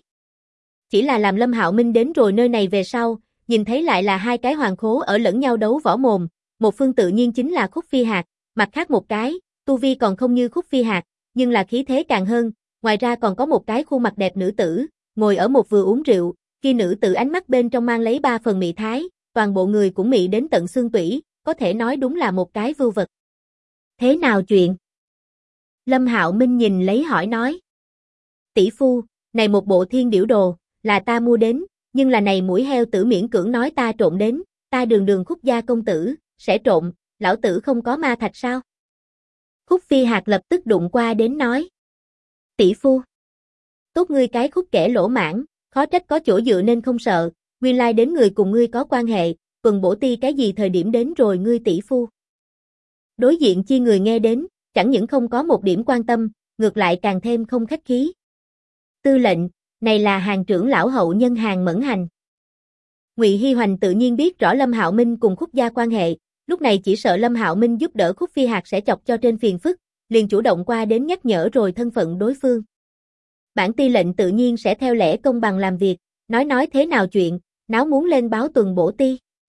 Chỉ là làm Lâm Hạo Minh đến rồi nơi này về sau, nhìn thấy lại là hai cái hoàng khố ở lẫn nhau đấu võ mồm, một phương tự nhiên chính là Khúc Phi Hạc, mặt khác một cái, tu vi còn không như Khúc Phi Hạc, nhưng là khí thế càng hơn, ngoài ra còn có một cái khuôn mặt đẹp nữ tử, ngồi ở một vừa uống rượu, khi nữ tử ánh mắt bên trong mang lấy 3 phần mị thái, toàn bộ người cũng mị đến tận xương tủy, có thể nói đúng là một cái vưu vật. Thế nào chuyện? Lâm Hạo Minh nhìn lấy hỏi nói. Tỷ phu, này một bộ thiên điểu đồ, là ta mua đến, nhưng là này mũi heo tử miễn cưỡng nói ta trộn đến, ta đường đường Khúc gia công tử, sẽ trộn, lão tử không có ma thạch sao? Khúc Phi Hạc lập tức đụng qua đến nói. Tỷ phu. Tốt ngươi cái Khúc kẻ lỗ mãng, khó trách có chỗ dựa nên không sợ, nguyên lai đến người cùng ngươi có quan hệ, Tuần Bổ Ti cái gì thời điểm đến rồi ngươi tỷ phu. Đối diện chi người nghe đến, chẳng những không có một điểm quan tâm, ngược lại càng thêm không khách khí. Tư lệnh, này là Hàng trưởng lão hậu nhân Hàng Mẫn Hành. Ngụy Hi Hoành tự nhiên biết rõ Lâm Hạo Minh cùng Khúc gia quan hệ, lúc này chỉ sợ Lâm Hạo Minh giúp đỡ Khúc Phi Hạc sẽ chọc cho trên phiền phức, liền chủ động qua đến nhắc nhở rồi thân phận đối phương. Bản ti lệnh tự nhiên sẽ theo lẽ công bằng làm việc, nói thế nào chuyện, náo muốn lên báo Tuần Bổ Ti.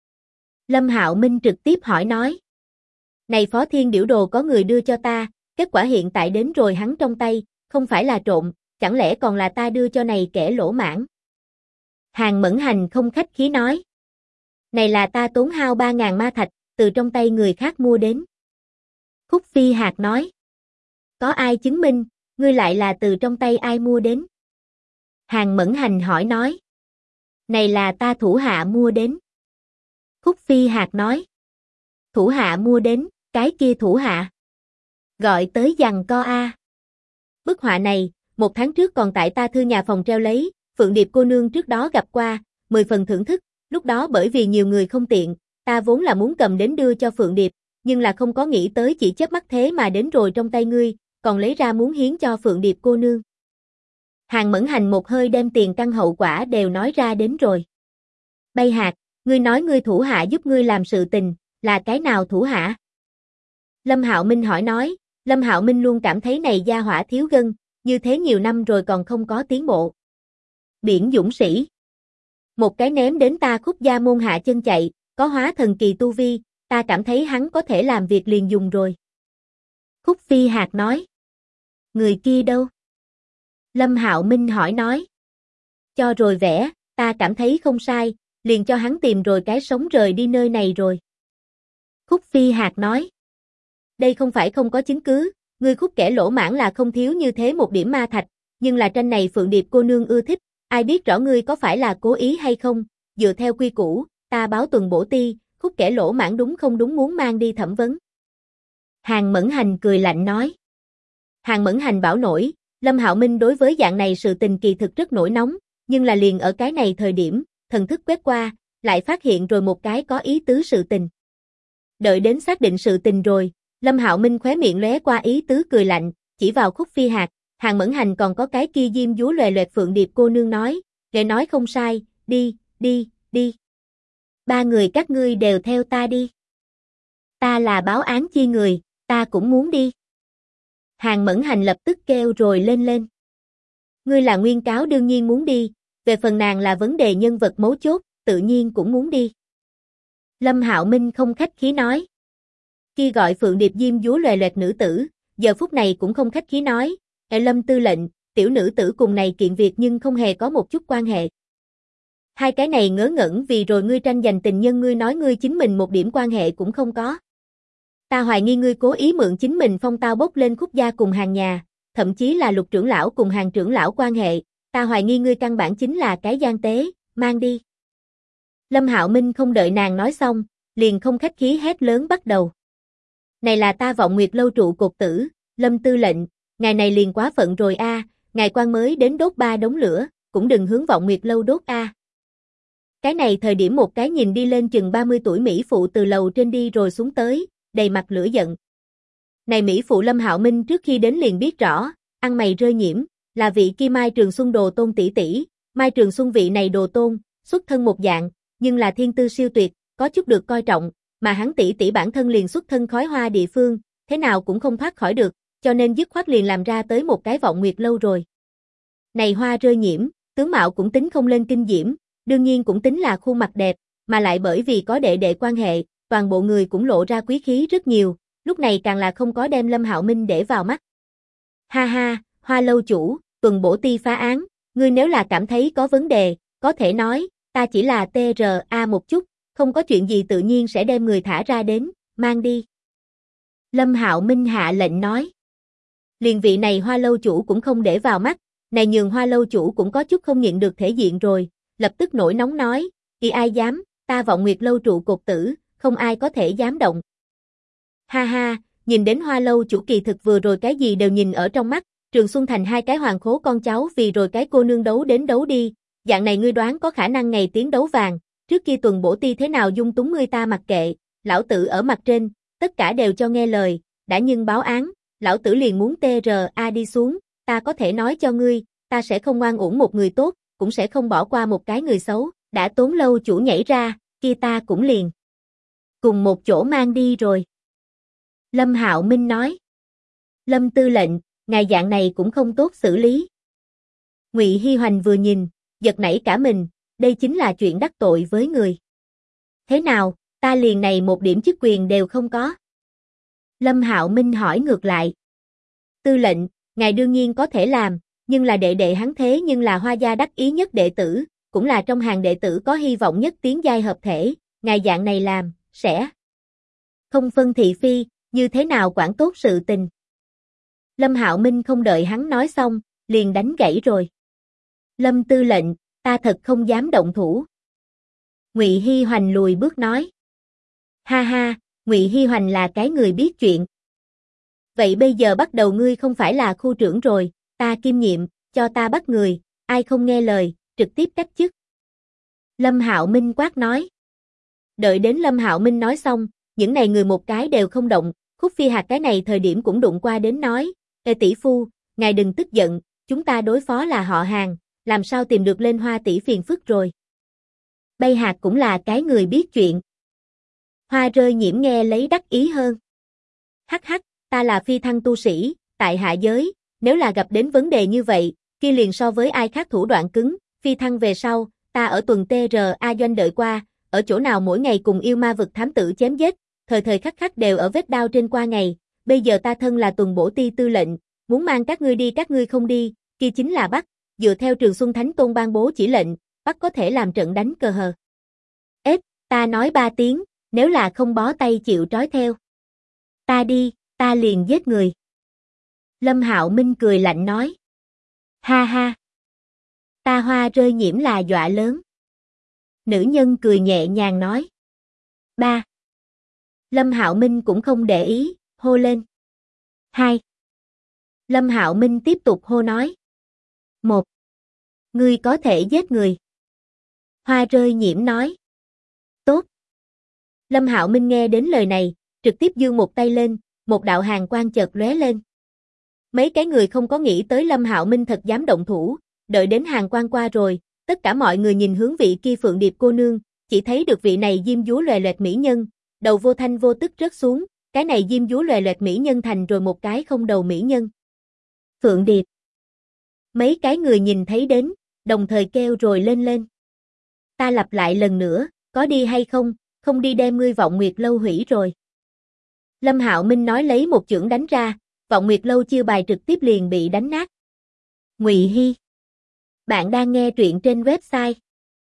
Lâm Hạo Minh trực tiếp hỏi nói. Này Phó Thiên Điểu đồ có người đưa cho ta, kết quả hiện tại đến rồi hắn trong tay, không phải là trộm, chẳng lẽ còn là ta đưa cho này kẻ lỗ mãng. Hàng Mẫn Hành không khách khí nói. Này là ta tốn hao 3.000 ma thạch, từ trong tay người khác mua đến. Khúc Phi Hạc nói. Có ai chứng minh, ngươi lại là từ trong tay ai mua đến? Hàng Mẫn Hành hỏi nói. Này là ta thủ hạ mua đến. Khúc Phi Hạc nói. Thủ hạ mua đến, cái kia thủ hạ. Gọi tới giằng co a. Bức họa này, 1 tháng trước còn tại ta thư nhà phòng treo lấy, Phượng Điệp cô nương trước đó gặp qua, 10 phần thưởng thức, lúc đó bởi vì nhiều người không tiện, ta vốn là muốn cầm đến đưa cho Phượng Điệp, nhưng là không có nghĩ tới chỉ chớp mắt thế mà đến rồi trong tay ngươi, còn lấy ra muốn hiến cho Phượng Điệp cô nương. Hàng Mẫn Hành một hơi đem tiền căn hậu quả đều nói ra đến rồi. Bay Hạc, ngươi nói ngươi thủ hạ giúp ngươi làm sự tình, là cái nào thủ hạ? Lâm Hạo Minh hỏi nói, Lâm Hạo Minh luôn cảm thấy này gia hỏa thiếu gân, như thế nhiều năm rồi còn không có tiến bộ. Biển dũng sĩ. Một cái ném đến ta Khúc gia môn hạ chân chạy, có hóa thần kỳ tu vi, ta cảm thấy hắn có thể làm việc liền dùng rồi. Khúc Phi Hạc nói. Người kia đâu? Lâm Hạo Minh hỏi nói. Cho rồi vẽ, ta cảm thấy không sai, liền cho hắn tìm rồi cái sống rời đi nơi này rồi. Khúc Phi Hạc nói. Đây không phải không có chứng cứ, ngươi Khúc kẻ lỗ mãng là không thiếu như thế một điểm ma thạch, nhưng là tranh này Phượng Điệp cô nương ưa thích, ai biết rõ ngươi có phải là cố ý hay không, dựa theo quy củ, ta báo Tuần Bổ Ti, Khúc kẻ lỗ mãng đúng không đúng muốn mang đi thẩm vấn. Hàng Mẫn Hành cười lạnh nói. Hàng Mẫn Hành bảo nổi, Lâm Hạo Minh đối với dạng này sự tình kỳ thực rất nổi nóng, nhưng là liền ở cái này thời điểm, thần thức quét qua, lại phát hiện rồi một cái có ý tứ sự tình. Đợi đến xác định sự tình rồi, Lâm Hạo Minh khóe miệng lóe qua ý tứ cười lạnh, chỉ vào Khúc Phi Hạc, Hàng Mẫn Hành còn có cái kia diêm dúa loè loẹt Phượng Điệp cô nương nói, kẻ nói không sai, đi. 3 người các ngươi đều theo ta đi. Ta là báo án chi người, ta cũng muốn đi. Hàng Mẫn Hành lập tức kêu rồi lên. Ngươi là nguyên cáo đương nhiên muốn đi, về phần nàng là vấn đề nhân vật mấu chốt, tự nhiên cũng muốn đi. Lâm Hạo Minh không khách khí nói. Khi gọi Phượng Điệp diêm dúa loè loẹt nữ tử, giờ phút này cũng không khách khí nói, Lâm tư lệnh, tiểu nữ tử cùng này kiện việc nhưng không hề có một chút quan hệ. Hai cái này ngớ ngẩn vì rồi ngươi tranh giành tình nhân ngươi nói ngươi chính mình một điểm quan hệ cũng không có. Ta hoài nghi ngươi cố ý mượn chính mình phong tao bốc lên Khúc gia cùng Hàng nhà, thậm chí là Lục trưởng lão cùng Hàng trưởng lão quan hệ, ta hoài nghi ngươi căn bản chính là cái gian tế, mang đi. Lâm Hạo Minh không đợi nàng nói xong, liền không khách khí hét lớn bắt đầu. Này là ta Vọng Nguyệt lâu trụ cột tử, Lâm tư lệnh, ngài này liền quá phận rồi a, ngài quan mới đến đốt 3 đống lửa, cũng đừng hướng Vọng Nguyệt lâu đốt a. Cái này thời điểm một cái nhìn đi lên chừng 30 tuổi mỹ phụ từ lầu trên đi rồi xuống tới, đầy mặt lửa giận. Này mỹ phụ Lâm Hạo Minh trước khi đến liền biết rõ, ăn mày rơi nhiễm, là vị kia Mai Trường Xuân đồ tôn tỷ tỷ, Mai Trường Xuân vị này đồ tôn, xuất thân một dạng, nhưng là thiên tư siêu tuyệt, có chút được coi trọng, mà hắn tỷ tỷ bản thân liền xuất thân khói hoa địa phương, thế nào cũng không thoát khỏi được, cho nên dứt khoát liền làm ra tới một cái Vọng Nguyệt lâu rồi. Này hoa rơi nhiễm, tướng mạo cũng tính không lên kinh diễm, đương nhiên cũng tính là khuôn mặt đẹp, mà lại bởi vì có đệ đệ quan hệ, toàn bộ người cũng lộ ra quý khí rất nhiều, lúc này càng là không có đem Lâm Hạo Minh để vào mắt. Ha ha, Hoa lâu chủ, Tuần Bổ Ti phá án, ngươi nếu là cảm thấy có vấn đề, có thể nói, ta chỉ là TRA một chút, không có chuyện gì tự nhiên sẽ đem người thả ra đến, mang đi. Lâm Hạo Minh hạ lệnh nói. Liền vị này Hoa lâu chủ cũng không để vào mắt, Này nhường Hoa lâu chủ cũng có chút không nhịn được thể diện rồi, lập tức nổi nóng nói, "Ý ai dám, ta Vọng Nguyệt lâu trụ cột tử, không ai có thể dám động." Ha ha, nhìn đến Hoa lâu chủ kỳ thực vừa rồi cái gì đều nhìn ở trong mắt, Trường Xuân Thành hai cái hoàng khố con cháu vì rồi cái cô nương đấu đến đấu đi, dạng này ngươi đoán có khả năng ngày tiến đấu vàng, trước kia tuần bổ ti thế nào dung túng ngươi ta mặc kệ, lão tử ở mặt trên, tất cả đều cho nghe lời, đã nhưng báo án, lão tử liền muốn TRA đi xuống, ta có thể nói cho ngươi, ta sẽ không ngoan uổng một người tốt, cũng sẽ không bỏ qua một cái người xấu, đã tốn lâu chủ nhảy ra, kia ta cũng liền cùng một chỗ mang đi rồi. Lâm Hạo Minh nói, Lâm tư lệnh, ngài dạng này cũng không tốt xử lý. Ngụy Hi Hoành vừa nhìn, giật nảy cả mình, đây chính là chuyện đắc tội với người. Thế nào, ta liền này một điểm chức quyền đều không có. Lâm Hạo Minh hỏi ngược lại. Tư lệnh, ngài đương nhiên có thể làm, nhưng là đệ đệ hắn thế nhưng là Hoa gia đắc ý nhất đệ tử, cũng là trong hàng đệ tử có hy vọng nhất tiến giai hợp thể, ngài dạng này làm, sẽ không phân thị phi, như thế nào quản tốt sự tình. Lâm Hạo Minh không đợi hắn nói xong, liền đánh gãy rồi. Lâm tư lệnh, ta thật không dám động thủ. Ngụy Hi Hoành lùi bước nói. Ha ha, Ngụy Hi Hoành là cái người biết chuyện. Vậy bây giờ bắt đầu ngươi không phải là khu trưởng rồi, ta kiêm nhiệm, cho ta bắt người, ai không nghe lời, trực tiếp cách chức. Lâm Hạo Minh quát nói. Đợi đến Lâm Hạo Minh nói xong, những này người một cái đều không động, Khúc Phi Hạc cái này thời điểm cũng đụng qua đến nói, Ê tỷ phu, ngài đừng tức giận, chúng ta đối phó là họ hàng, làm sao tìm được lên Hoa tỷ phiền phức rồi. Bay Hạc cũng là cái người biết chuyện. Hoa rơi nhiễm nghe lấy đắc ý hơn. Hắc hắc, ta là phi thăng tu sĩ, tại hạ giới, nếu là gặp đến vấn đề như vậy, kia liền so với ai khác thủ đoạn cứng, phi thăng về sau, ta ở tuần TRA doanh đợi qua, ở chỗ nào mỗi ngày cùng yêu ma vực thám tử chém giết, thời thời khắc khắc đều ở vết đao trên qua ngày, bây giờ ta thân là tuần bổ ti tư lệnh, muốn mang các ngươi đi các ngươi không đi, kia chính là bắt, dựa theo Trường Xuân Thánh Tôn ban bố chỉ lệnh, bắt có thể làm trận đánh cờ hờ. Ết, ta nói 3 tiếng, nếu là không bó tay chịu trói theo. Ta đi, ta liền giết người. Lâm Hạo Minh cười lạnh nói. Ha ha. Ta Hoa rơi nhiễm là dọa lớn. Nữ nhân cười nhẹ nhàng nói. 3. Lâm Hạo Minh cũng không để ý, hô lên. 2. Lâm Hạo Minh tiếp tục hô nói. 1. Ngươi có thể giết người. Hoa rơi nhiễm nói. Tốt. Lâm Hạo Minh nghe đến lời này, trực tiếp giương một tay lên, một đạo hàn quang chợt lóe lên. Mấy cái người không có nghĩ tới Lâm Hạo Minh thật dám động thủ, đợi đến hàn quang qua rồi, tất cả mọi người nhìn hướng vị kia Phượng Điệp cô nương, chỉ thấy được vị này diêm dúa loè loẹt mỹ nhân, đầu vô thanh vô tức rớt xuống, cái này diêm dúa loè loẹt mỹ nhân thành rồi một cái không đầu mỹ nhân. Phượng Điệp. Mấy cái người nhìn thấy đến, đồng thời kêu rồi lên lên. Ta lặp lại lần nữa, có đi hay không, không đi đem ngươi Vọng Nguyệt lâu hủy rồi. Lâm Hạo Minh nói lấy một chưởng đánh ra, Vọng Nguyệt lâu chiêu bài trực tiếp liền bị đánh nát. Ngụy Hi. Bạn đang nghe truyện trên website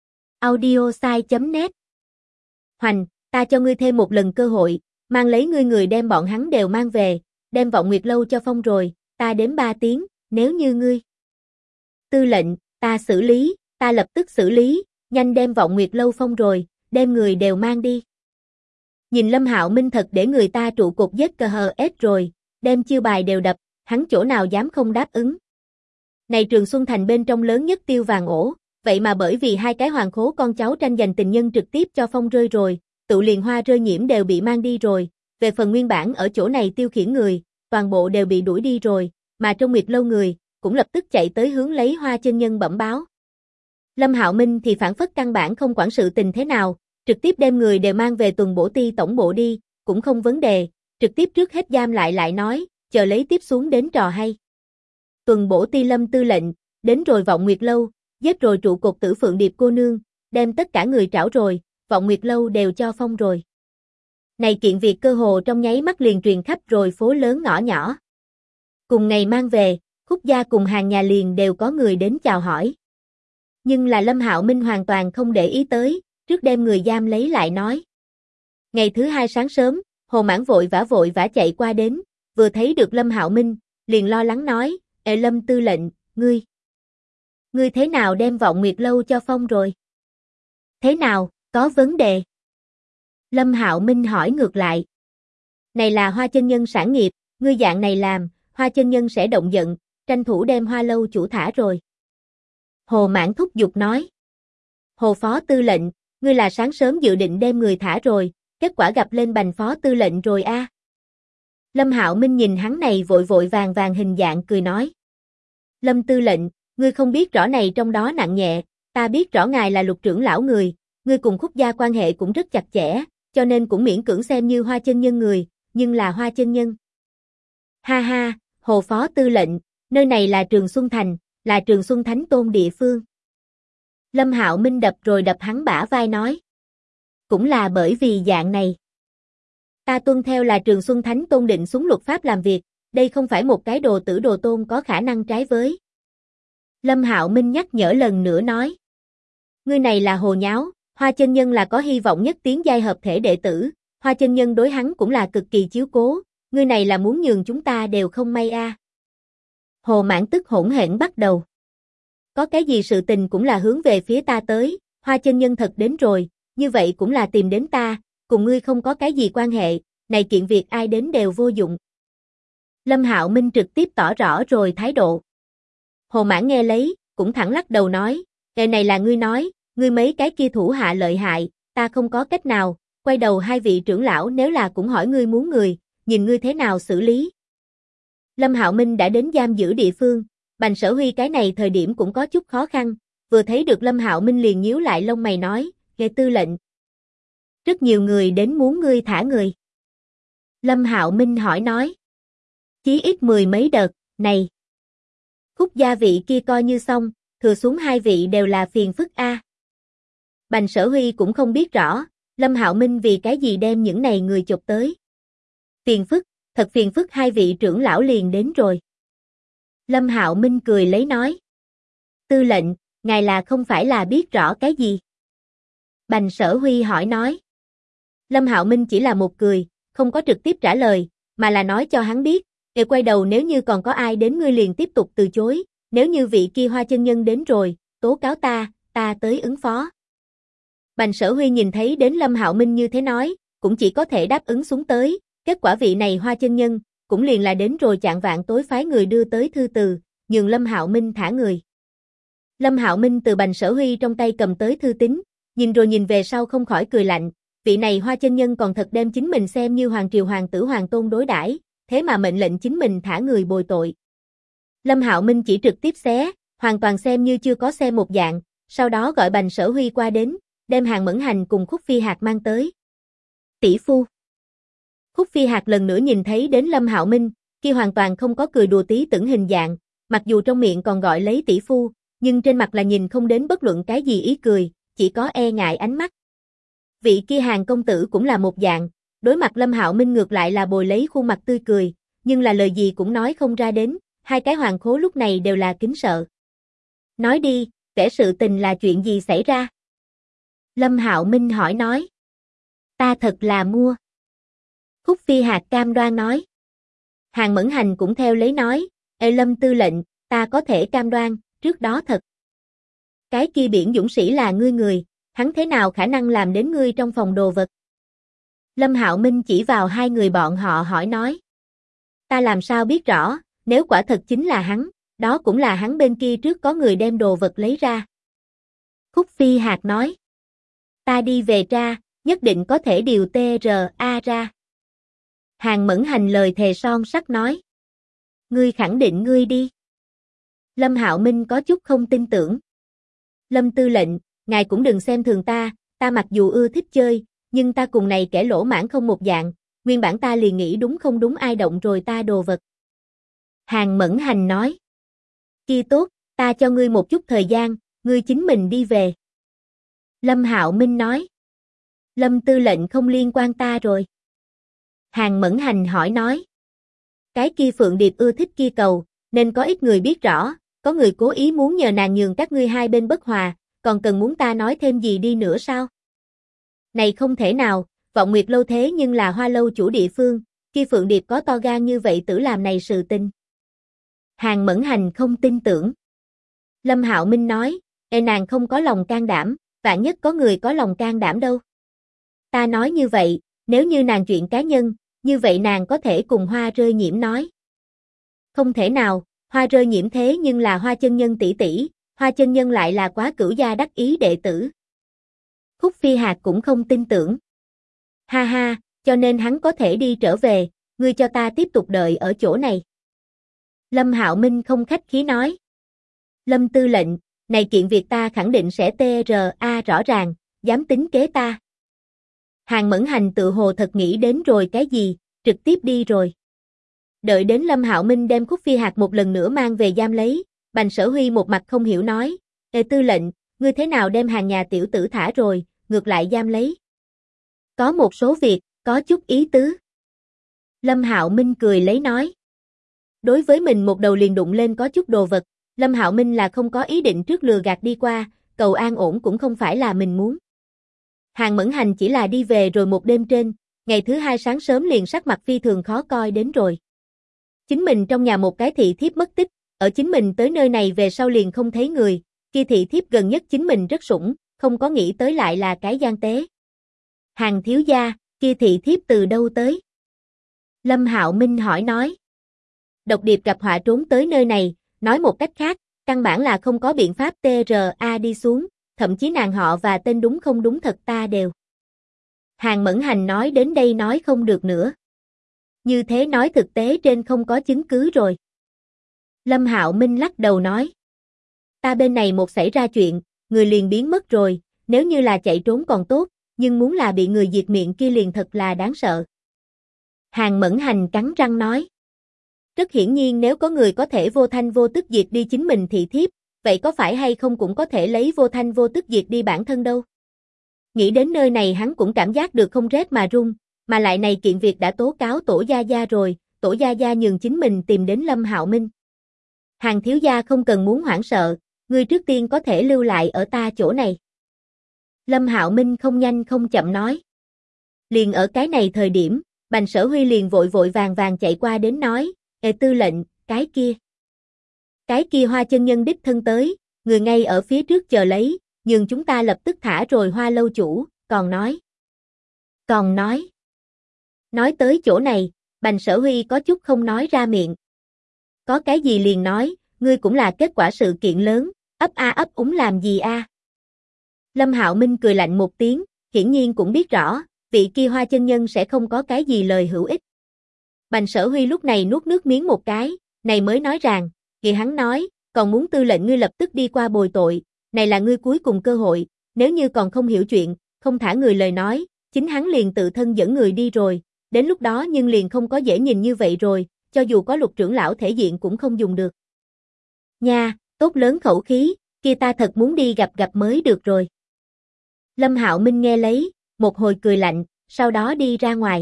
audiosai.net. Hoành, ta cho ngươi thêm một lần cơ hội, mang lấy ngươi người đem bọn hắn đều mang về, đem Vọng Nguyệt lâu cho phong rồi, ta đếm 3 tiếng, nếu như ngươi. Tư lệnh, ta xử lý, ta lập tức xử lý, nhanh đem Vọng Nguyệt lâu phong rồi, đem người đều mang đi. Nhìn Lâm Hạo Minh thật để người ta trụ cột giết cờ hờ ết rồi, đem chiêu bài đều đập, hắn chỗ nào dám không đáp ứng. Này Trường Xuân Thành bên trong lớn nhất tiêu vàng ổ, vậy mà bởi vì hai cái hoàng khố con cháu tranh giành tình nhân trực tiếp cho phong rơi rồi, tự liền Hoa rơi nhiễm đều bị mang đi rồi, về phần nguyên bản ở chỗ này tiêu khiển người, toàn bộ đều bị đuổi đi rồi, mà trong Nguyệt lâu người, cũng lập tức chạy tới hướng lấy Hoa chân nhân bẩm báo. Lâm Hạo Minh thì phản phất căn bản không quản sự tình thế nào, trực tiếp đem người đều mang về tuần bổ ti tổng bộ đi, cũng không vấn đề, trực tiếp trước hết giam lại nói, chờ lấy tiếp xuống đến trò hay. Tuần bổ ti Lâm tư lệnh, đến rồi Vọng Nguyệt lâu, giết rồi trụ cột tử Phượng Điệp cô nương, đem tất cả người trảo rồi, Vọng Nguyệt lâu đều cho phong rồi. Này kiện việc cơ hồ trong nháy mắt liền truyền khắp rồi phố lớn ngõ nhỏ. Cùng ngày mang về, Khúc gia cùng hàng nhà liền đều có người đến chào hỏi. Nhưng là Lâm Hạo Minh hoàn toàn không để ý tới, trước đem người giam lấy lại nói. Ngày thứ 2 sáng sớm, Hồ Mãn vội vã chạy qua đến, vừa thấy được Lâm Hạo Minh, liền lo lắng nói, Ê Lâm tư lệnh, ngươi ngươi thế nào đem Vọng Nguyệt Lâu cho phong rồi? Thế nào, có vấn đề? Lâm Hạo Minh hỏi ngược lại. Này là Hoa chân nhân sản nghiệp, ngươi dạng này làm, Hoa chân nhân sẽ động giận, tranh thủ đem Hoa lâu chủ thả rồi. Hồ Mãn thúc giục nói. Hồ phó tư lệnh, ngươi là sáng sớm dự định đem người thả rồi, kết quả gặp lên bành phó tư lệnh rồi a. Lâm Hạo Minh nhìn hắn này vội vội vàng vàng hình dạng cười nói. Lâm tư lệnh, ngươi không biết rõ này trong đó nặng nhẹ, ta biết rõ ngài là Lục trưởng lão người, ngươi cùng Khúc gia quan hệ cũng rất chặt chẽ, cho nên cũng miễn cưỡng xem như Hoa chân nhân người, nhưng là Hoa chân nhân. Ha ha, Hồ phó tư lệnh, nơi này là Trường Xuân Thành, là Trường Xuân Thánh Tôn địa phương. Lâm Hạo Minh đập rồi đập hắn bả vai nói. Cũng là bởi vì dạng này. Ta tuân theo là Trường Xuân Thánh Tôn định xuống luật pháp làm việc, đây không phải một cái đồ tử đồ tôn có khả năng trái với. Lâm Hạo Minh nhắc nhở lần nữa nói. Ngươi này là hồ nháo, Hoa chân nhân là có hy vọng nhất tiến giai hợp thể đệ tử, Hoa chân nhân đối hắn cũng là cực kỳ chiếu cố, ngươi này là muốn nhường chúng ta đều không may a. Hồ Mãn tức hỗn hển bắt đầu. Có cái gì sự tình cũng là hướng về phía ta tới, Hoa chân nhân thật đến rồi, như vậy cũng là tìm đến ta, cùng ngươi không có cái gì quan hệ, này kiện việc ai đến đều vô dụng. Lâm Hạo Minh trực tiếp tỏ rõ rồi thái độ. Hồ Mãn nghe lấy, cũng thẳng lắc đầu nói, "Cái này là ngươi nói, ngươi mấy cái kia thủ hạ lợi hại, ta không có cách nào, quay đầu hai vị trưởng lão nếu là cũng hỏi ngươi muốn người, nhìn ngươi thế nào xử lý." Lâm Hạo Minh đã đến giam giữ địa phương, Bành Sở Huy cái này thời điểm cũng có chút khó khăn, vừa thấy được Lâm Hạo Minh liền nhíu lại lông mày nói, "Nghe tư lệnh, rất nhiều người đến muốn ngươi thả người." Lâm Hạo Minh hỏi nói, "Chí ít 10 mấy đợt, này. Khúc gia vị kia coi như xong, thừa xuống hai vị đều là phiền phức a." Bành Sở Huy cũng không biết rõ, Lâm Hạo Minh vì cái gì đem những này người chụp tới. Phiền phức, thật phiền phức hai vị trưởng lão liền đến rồi. Lâm Hạo Minh cười lấy nói. Tư lệnh, ngài là không phải là biết rõ cái gì? Bành Sở Huy hỏi nói. Lâm Hạo Minh chỉ là một cười, không có trực tiếp trả lời, mà là nói cho hắn biết, để quay đầu nếu như còn có ai đến ngươi liền tiếp tục từ chối, nếu như vị kia Hoa chân nhân đến rồi, tố cáo ta tới ứng phó. Bành Sở Huy nhìn thấy đến Lâm Hạo Minh như thế nói, cũng chỉ có thể đáp ứng xuống tới, kết quả vị này Hoa chân nhân, cũng liền là đến rồi chạng vạn tối phái người đưa tới thư từ, nhường Lâm Hạo Minh thả người. Lâm Hạo Minh từ Bành Sở Huy trong tay cầm tới thư tín, nhìn rồi nhìn về sau không khỏi cười lạnh, vị này Hoa chân nhân còn thật đem chính mình xem như hoàng triều hoàng tử hoàng tôn đối đãi, thế mà mệnh lệnh chính mình thả người bồi tội. Lâm Hạo Minh chỉ trực tiếp xé, hoàn toàn xem như chưa có xem một dạng, sau đó gọi Bành Sở Huy qua đến, đem Hàng Mẫn Hành cùng Khúc Phi Hạc mang tới. Tỷ phu. Khúc Phi Hạc lần nữa nhìn thấy đến Lâm Hạo Minh, kia hoàn toàn không có cười đùa tí tưởng hình dạng, mặc dù trong miệng còn gọi lấy tỷ phu, nhưng trên mặt là nhìn không đến bất luận cái gì ý cười, chỉ có e ngại ánh mắt. Vị kia Hàng công tử cũng là một dạng, đối mặt Lâm Hạo Minh ngược lại là bồi lấy khuôn mặt tươi cười, nhưng là lời gì cũng nói không ra đến, hai cái hoàng khố lúc này đều là kính sợ. Nói đi, kể sự tình là chuyện gì xảy ra? Lâm Hạo Minh hỏi nói. Ta thật là mua. Khúc Phi Hạc cam đoan nói. Hàng Mẫn Hành cũng theo lấy nói, Ê Lâm tư lệnh, ta có thể cam đoan, trước đó thật. Cái kia biển dũng sĩ là ngươi người, hắn thế nào khả năng làm đến ngươi trong phòng đồ vật? Lâm Hạo Minh chỉ vào hai người bọn họ hỏi nói. Ta làm sao biết rõ, nếu quả thật chính là hắn, đó cũng là hắn bên kia trước có người đem đồ vật lấy ra. Khúc Phi Hạc nói. Ta đi về tra, nhất định có thể điều TRA ra. Hàng Mẫn Hành lời thề son sắt nói. Ngươi khẳng định ngươi đi. Lâm Hạo Minh có chút không tin tưởng. Lâm tư lệnh, ngài cũng đừng xem thường ta mặc dù ưa thích chơi, nhưng ta cùng này kẻ lỗ mãn không một dạng, nguyên bản ta liền nghĩ đúng không đúng ai động rồi ta đồ vật. Hàng Mẫn Hành nói. Kia tốt, ta cho ngươi một chút thời gian, ngươi chính mình đi về. Lâm Hạo Minh nói. Lâm tư lệnh không liên quan ta rồi. Hàng Mẫn Hành hỏi nói. Cái kia Phượng Điệp ưa thích kia cầu, nên có ít người biết rõ, có người cố ý muốn nhờ nàng nhường các ngươi hai bên bất hòa, còn cần muốn ta nói thêm gì đi nữa sao? Này không thể nào, Vọng Nguyệt lâu thế nhưng là Hoa lâu chủ địa phương, kia Phượng Điệp có to gan như vậy tử làm này sự tình. Hàng Mẫn Hành không tin tưởng. Lâm Hạo Minh nói, nàng không có lòng can đảm, vạn nhất có người có lòng can đảm đâu. Ta nói như vậy, nếu như nàng chuyện cá nhân, như vậy nàng có thể cùng Hoa Rơi Nhiễm nói. Không thể nào, Hoa Rơi Nhiễm thế nhưng là Hoa chân nhân tỷ tỷ, Hoa chân nhân lại là Quá Cửu gia đắc ý đệ tử. Khúc Phi Hạc cũng không tin tưởng. Ha ha, cho nên hắn có thể đi trở về, ngươi cho ta tiếp tục đợi ở chỗ này. Lâm Hạo Minh không khách khí nói. Lâm tư lệnh, này kiện việc ta khẳng định sẽ TRA rõ ràng, dám tính kế ta. Hàn Mẫn Hành tự hồ thật nghĩ đến rồi cái gì, trực tiếp đi rồi. Đợi đến Lâm Hạo Minh đem Khúc Phi Hạc một lần nữa mang về giam lấy, Bành Sở Huy một mặt không hiểu nói, tư lệnh, ngươi thế nào đem hàng nhà tiểu tử thả rồi, ngược lại giam lấy. Có một số việc, có chút ý tứ. Lâm Hạo Minh cười lấy nói. Đối với mình một đầu liền đụng lên có chút đồ vật, Lâm Hạo Minh là không có ý định trước lừa gạt đi qua, cầu an ổn cũng không phải là mình muốn. Hàn Mẫn Hành chỉ là đi về rồi một đêm trên, ngày thứ hai sáng sớm liền sắc mặt phi thường khó coi đến rồi. Chính mình trong nhà một cái thị thiếp mất tích, ở chính mình tới nơi này về sau liền không thấy người, kia thị thiếp gần nhất chính mình rất sủng, không có nghĩ tới lại là cái gian tế. Hàn thiếu gia, kia thị thiếp từ đâu tới? Lâm Hạo Minh hỏi nói. Độc Điệp gặp họa trốn tới nơi này, nói một cách khác, căn bản là không có biện pháp TRA đi xuống, thậm chí nàng họ và tên đúng không đúng thật ta đều. Hàn Mẫn Hành nói đến đây nói không được nữa. Như thế nói thực tế trên không có chứng cứ rồi. Lâm Hạo Minh lắc đầu nói. Ta bên này một xảy ra chuyện, người liền biến mất rồi, nếu như là chạy trốn còn tốt, nhưng muốn là bị người diệt miệng kia liền thật là đáng sợ. Hàn Mẫn Hành cắn răng nói. Rất hiển nhiên nếu có người có thể vô thanh vô tức diệt đi chính mình thị thiếp, vậy có phải hay không cũng có thể lấy vô thanh vô tức diệt đi bản thân đâu. Nghĩ đến nơi này hắn cũng cảm giác được không rét mà run, mà lại này kiện việc đã tố cáo Tổ Gia Gia rồi, Tổ Gia Gia nhường chính mình tìm đến Lâm Hạo Minh. Hàn thiếu gia không cần muốn hoảng sợ, ngươi trước tiên có thể lưu lại ở ta chỗ này. Lâm Hạo Minh không nhanh không chậm nói. Liền ở cái này thời điểm, Bành Sở Huy liền vội vội vàng vàng chạy qua đến nói, tư lệnh, cái kia Hoa chân nhân đích thân tới, người ngay ở phía trước chờ lấy, nhường chúng ta lập tức thả rồi Hoa lâu chủ, còn nói. Nói tới chỗ này, Bành Sở Huy có chút không nói ra miệng. Có cái gì liền nói, ngươi cũng là kết quả sự kiện lớn, ấp a ấp úng làm gì a? Lâm Hạo Minh cười lạnh một tiếng, hiển nhiên cũng biết rõ, vị kia Hoa chân nhân sẽ không có cái gì lời hữu ích. Bành Sở Huy lúc này nuốt nước miếng một cái, này mới nói rằng, kỳ hắn nói, còn muốn tư lệnh ngươi lập tức đi qua bồi tội, này là ngươi cuối cùng cơ hội, nếu như còn không hiểu chuyện, không thả người lời nói, chính hắn liền tự thân dẫn người đi rồi, đến lúc đó nhưng liền không có dễ nhìn như vậy rồi, cho dù có Lục trưởng lão thể diện cũng không dùng được. Nha, tốt lớn khẩu khí, kia ta thật muốn đi gặp mới được rồi. Lâm Hạo Minh nghe lấy, một hồi cười lạnh, sau đó đi ra ngoài.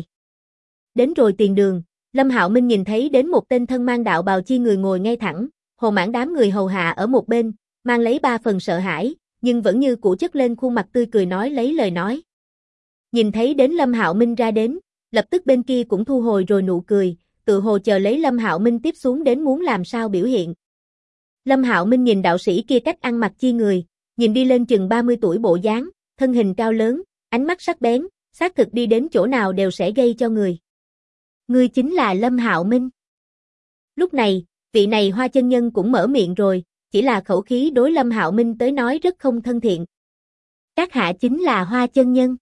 Đến rồi tiền đường, Lâm Hạo Minh nhìn thấy đến một tên thân mang đạo bào chi người ngồi ngay thẳng, Hồ Mãn đám người hầu hạ ở một bên, mang lấy ba phần sợ hãi, nhưng vẫn như cũ chất lên khuôn mặt tươi cười nói lấy lời nói. Nhìn thấy đến Lâm Hạo Minh ra đến, lập tức bên kia cũng thu hồi rồi nụ cười, tự hồ chờ lấy Lâm Hạo Minh tiếp xuống đến muốn làm sao biểu hiện. Lâm Hạo Minh nhìn đạo sĩ kia cách ăn mặc chi người, nhìn đi lên chừng 30 tuổi bộ dáng, thân hình cao lớn, ánh mắt sắc bén, xác thực đi đến chỗ nào đều sẽ gây cho người. Ngươi chính là Lâm Hạo Minh. Lúc này, vị này Hoa chân nhân cũng mở miệng rồi, chỉ là khẩu khí đối Lâm Hạo Minh tới nói rất không thân thiện. Các hạ chính là Hoa chân nhân.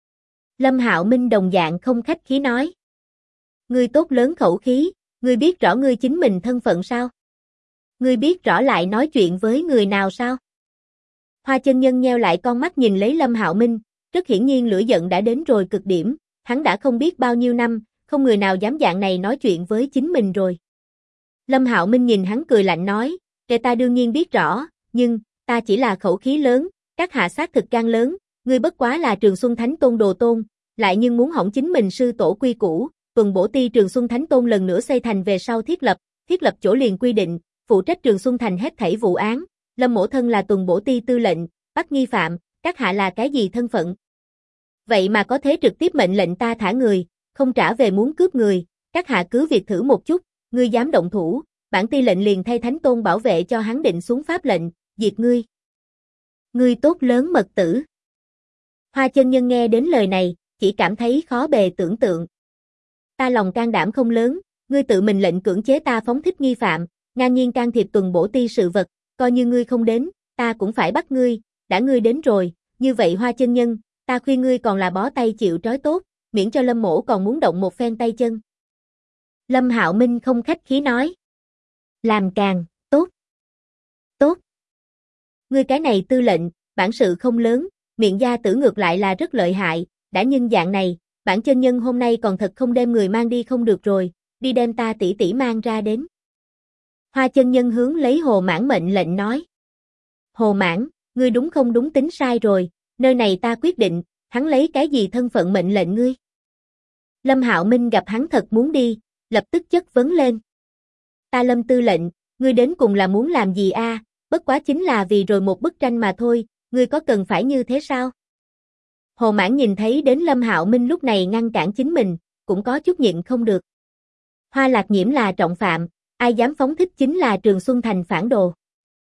Lâm Hạo Minh đồng dạng không khách khí nói. Ngươi tốt lớn khẩu khí, ngươi biết rõ ngươi chính mình thân phận sao? Ngươi biết rõ lại nói chuyện với người nào sao? Hoa chân nhân nheo lại con mắt nhìn lấy Lâm Hạo Minh, rất hiển nhiên lửa giận đã đến rồi cực điểm, hắn đã không biết bao nhiêu năm, không người nào dám dạng này nói chuyện với chính mình rồi. Lâm Hạo Minh nhìn hắn cười lạnh nói, ta đương nhiên biết rõ, nhưng, ta chỉ là khẩu khí lớn, các hạ sát thực gan lớn, ngươi bất quá là Trường Xuân Thánh Tôn đồ tôn, lại nhưng muốn hỏng chính mình sư tổ quy củ, tuần bổ ti Trường Xuân Thánh Tôn lần nữa xây thành về sau thiết lập chỗ liền quy định, phụ trách Trường Xuân Thành hết thảy vụ án, Lâm mỗ thân là tuần bổ ti tư lệnh, bắt nghi phạm, các hạ là cái gì thân phận? Vậy mà có thể trực tiếp mệnh lệnh ta thả người, không trả về muốn cướp người, các hạ cứ việc thử một chút, ngươi dám động thủ, bản ti lệnh liền thay Thánh Tôn bảo vệ cho hắn định xuống pháp lệnh, diệt ngươi. Ngươi tốt lớn mật tử. Hoa chân nhân nghe đến lời này, chỉ cảm thấy khó bề tưởng tượng. Ta lòng can đảm không lớn, ngươi tự mình lệnh cưỡng chế ta phóng thích nghi phạm, ngang nhiên can thiệp tuần bổ ti sự vật, coi như ngươi không đến, ta cũng phải bắt ngươi, đã ngươi đến rồi, như vậy Hoa chân nhân, ta khuyên ngươi còn là bó tay chịu trói tốt, miễn cho Lâm mỗ còn muốn động một phen tay chân. Lâm Hạo Minh không khách khí nói. Làm càng, tốt. Tốt. Ngươi cái này tư lệnh, bản sự không lớn, miệng gia tử ngược lại là rất lợi hại, đã nhưng dạng này, bản chân nhân hôm nay còn thật không đem người mang đi không được rồi, đi đem ta tỷ tỷ mang ra đến. Hoa chân nhân hướng lấy Hồ Mãn mệnh lệnh nói. Hồ Mãn, ngươi đúng không đúng tính sai rồi, nơi này ta quyết định, hắn lấy cái gì thân phận mệnh lệnh ngươi. Lâm Hạo Minh gặp hắn thật muốn đi, lập tức chất vấn lên. Ta Lâm tư lệnh, ngươi đến cùng là muốn làm gì a? Bất quá chính là vì rồi một bức tranh mà thôi, ngươi có cần phải như thế sao? Hồ Mãn nhìn thấy đến Lâm Hạo Minh lúc này ngăn cản chính mình, cũng có chút nhịn không được. Hoa Lạc Nhiễm là trọng phạm, ai dám phóng thích chính là Trường Xuân Thành phản đồ.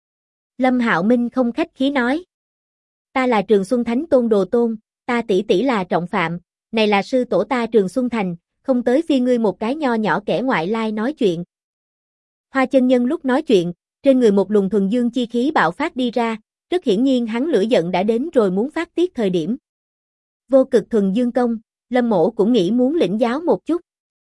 Lâm Hạo Minh không khách khí nói. Ta là Trường Xuân Thánh Tôn Đồ Tôn, ta tỷ tỷ là trọng phạm, này là sư tổ ta Trường Xuân Thành, không tới phi ngươi một cái nho nhỏ kẻ ngoại lai nói chuyện. Hoa chân nhân lúc nói chuyện, trên người một luồng thuần dương chi khí bạo phát đi ra, rất hiển nhiên hắn lửa giận đã đến rồi muốn phát tiết thời điểm. Vô cực thuần dương công, Lâm mỗ cũng nghĩ muốn lĩnh giáo một chút.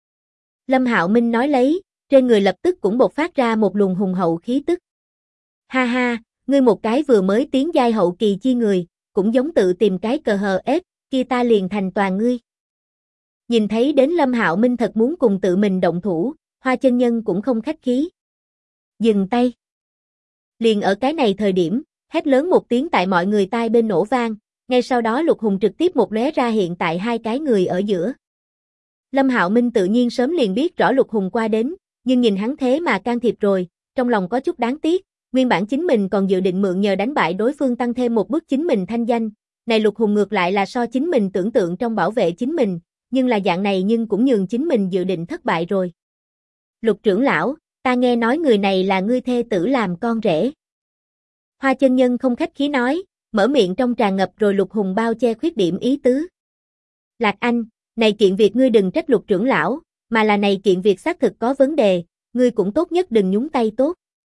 Lâm Hạo Minh nói lấy, trên người lập tức cũng bộc phát ra một luồng hùng hậu khí tức. Ha ha, ngươi một cái vừa mới tiến giai hậu kỳ chi người, cũng giống tự tìm cái cờ hờ ép, kia ta liền thành toàn ngươi. Nhìn thấy đến Lâm Hạo Minh thật muốn cùng tự mình động thủ, Hoa chân nhân cũng không khách khí. Dừng tay. Liền ở cái này thời điểm, hét lớn một tiếng tại mọi người tai bên nổ vang, ngay sau đó Lục Hùng trực tiếp một lóe ra hiện tại hai cái người ở giữa. Lâm Hạo Minh tự nhiên sớm liền biết rõ Lục Hùng qua đến, nhưng nhìn hắn thế mà can thiệp rồi, trong lòng có chút đáng tiếc, nguyên bản chính mình còn dự định mượn nhờ đánh bại đối phương tăng thêm một bước chính mình thanh danh, này Lục Hùng ngược lại là so chính mình tưởng tượng trong bảo vệ chính mình, nhưng là dạng này nhưng cũng nhường chính mình dự định thất bại rồi. Lục trưởng lão, ta nghe nói người này là ngươi thê tử làm con rể. Hoa chân nhân không khách khí nói, mở miệng trong tràn ngập rồi Lục Hùng bao che khuyết điểm ý tứ. Lạc Anh, này kiện việc ngươi đừng trách Lục trưởng lão, mà là này kiện việc xác thực có vấn đề, ngươi cũng tốt nhất đừng nhúng tay tốt.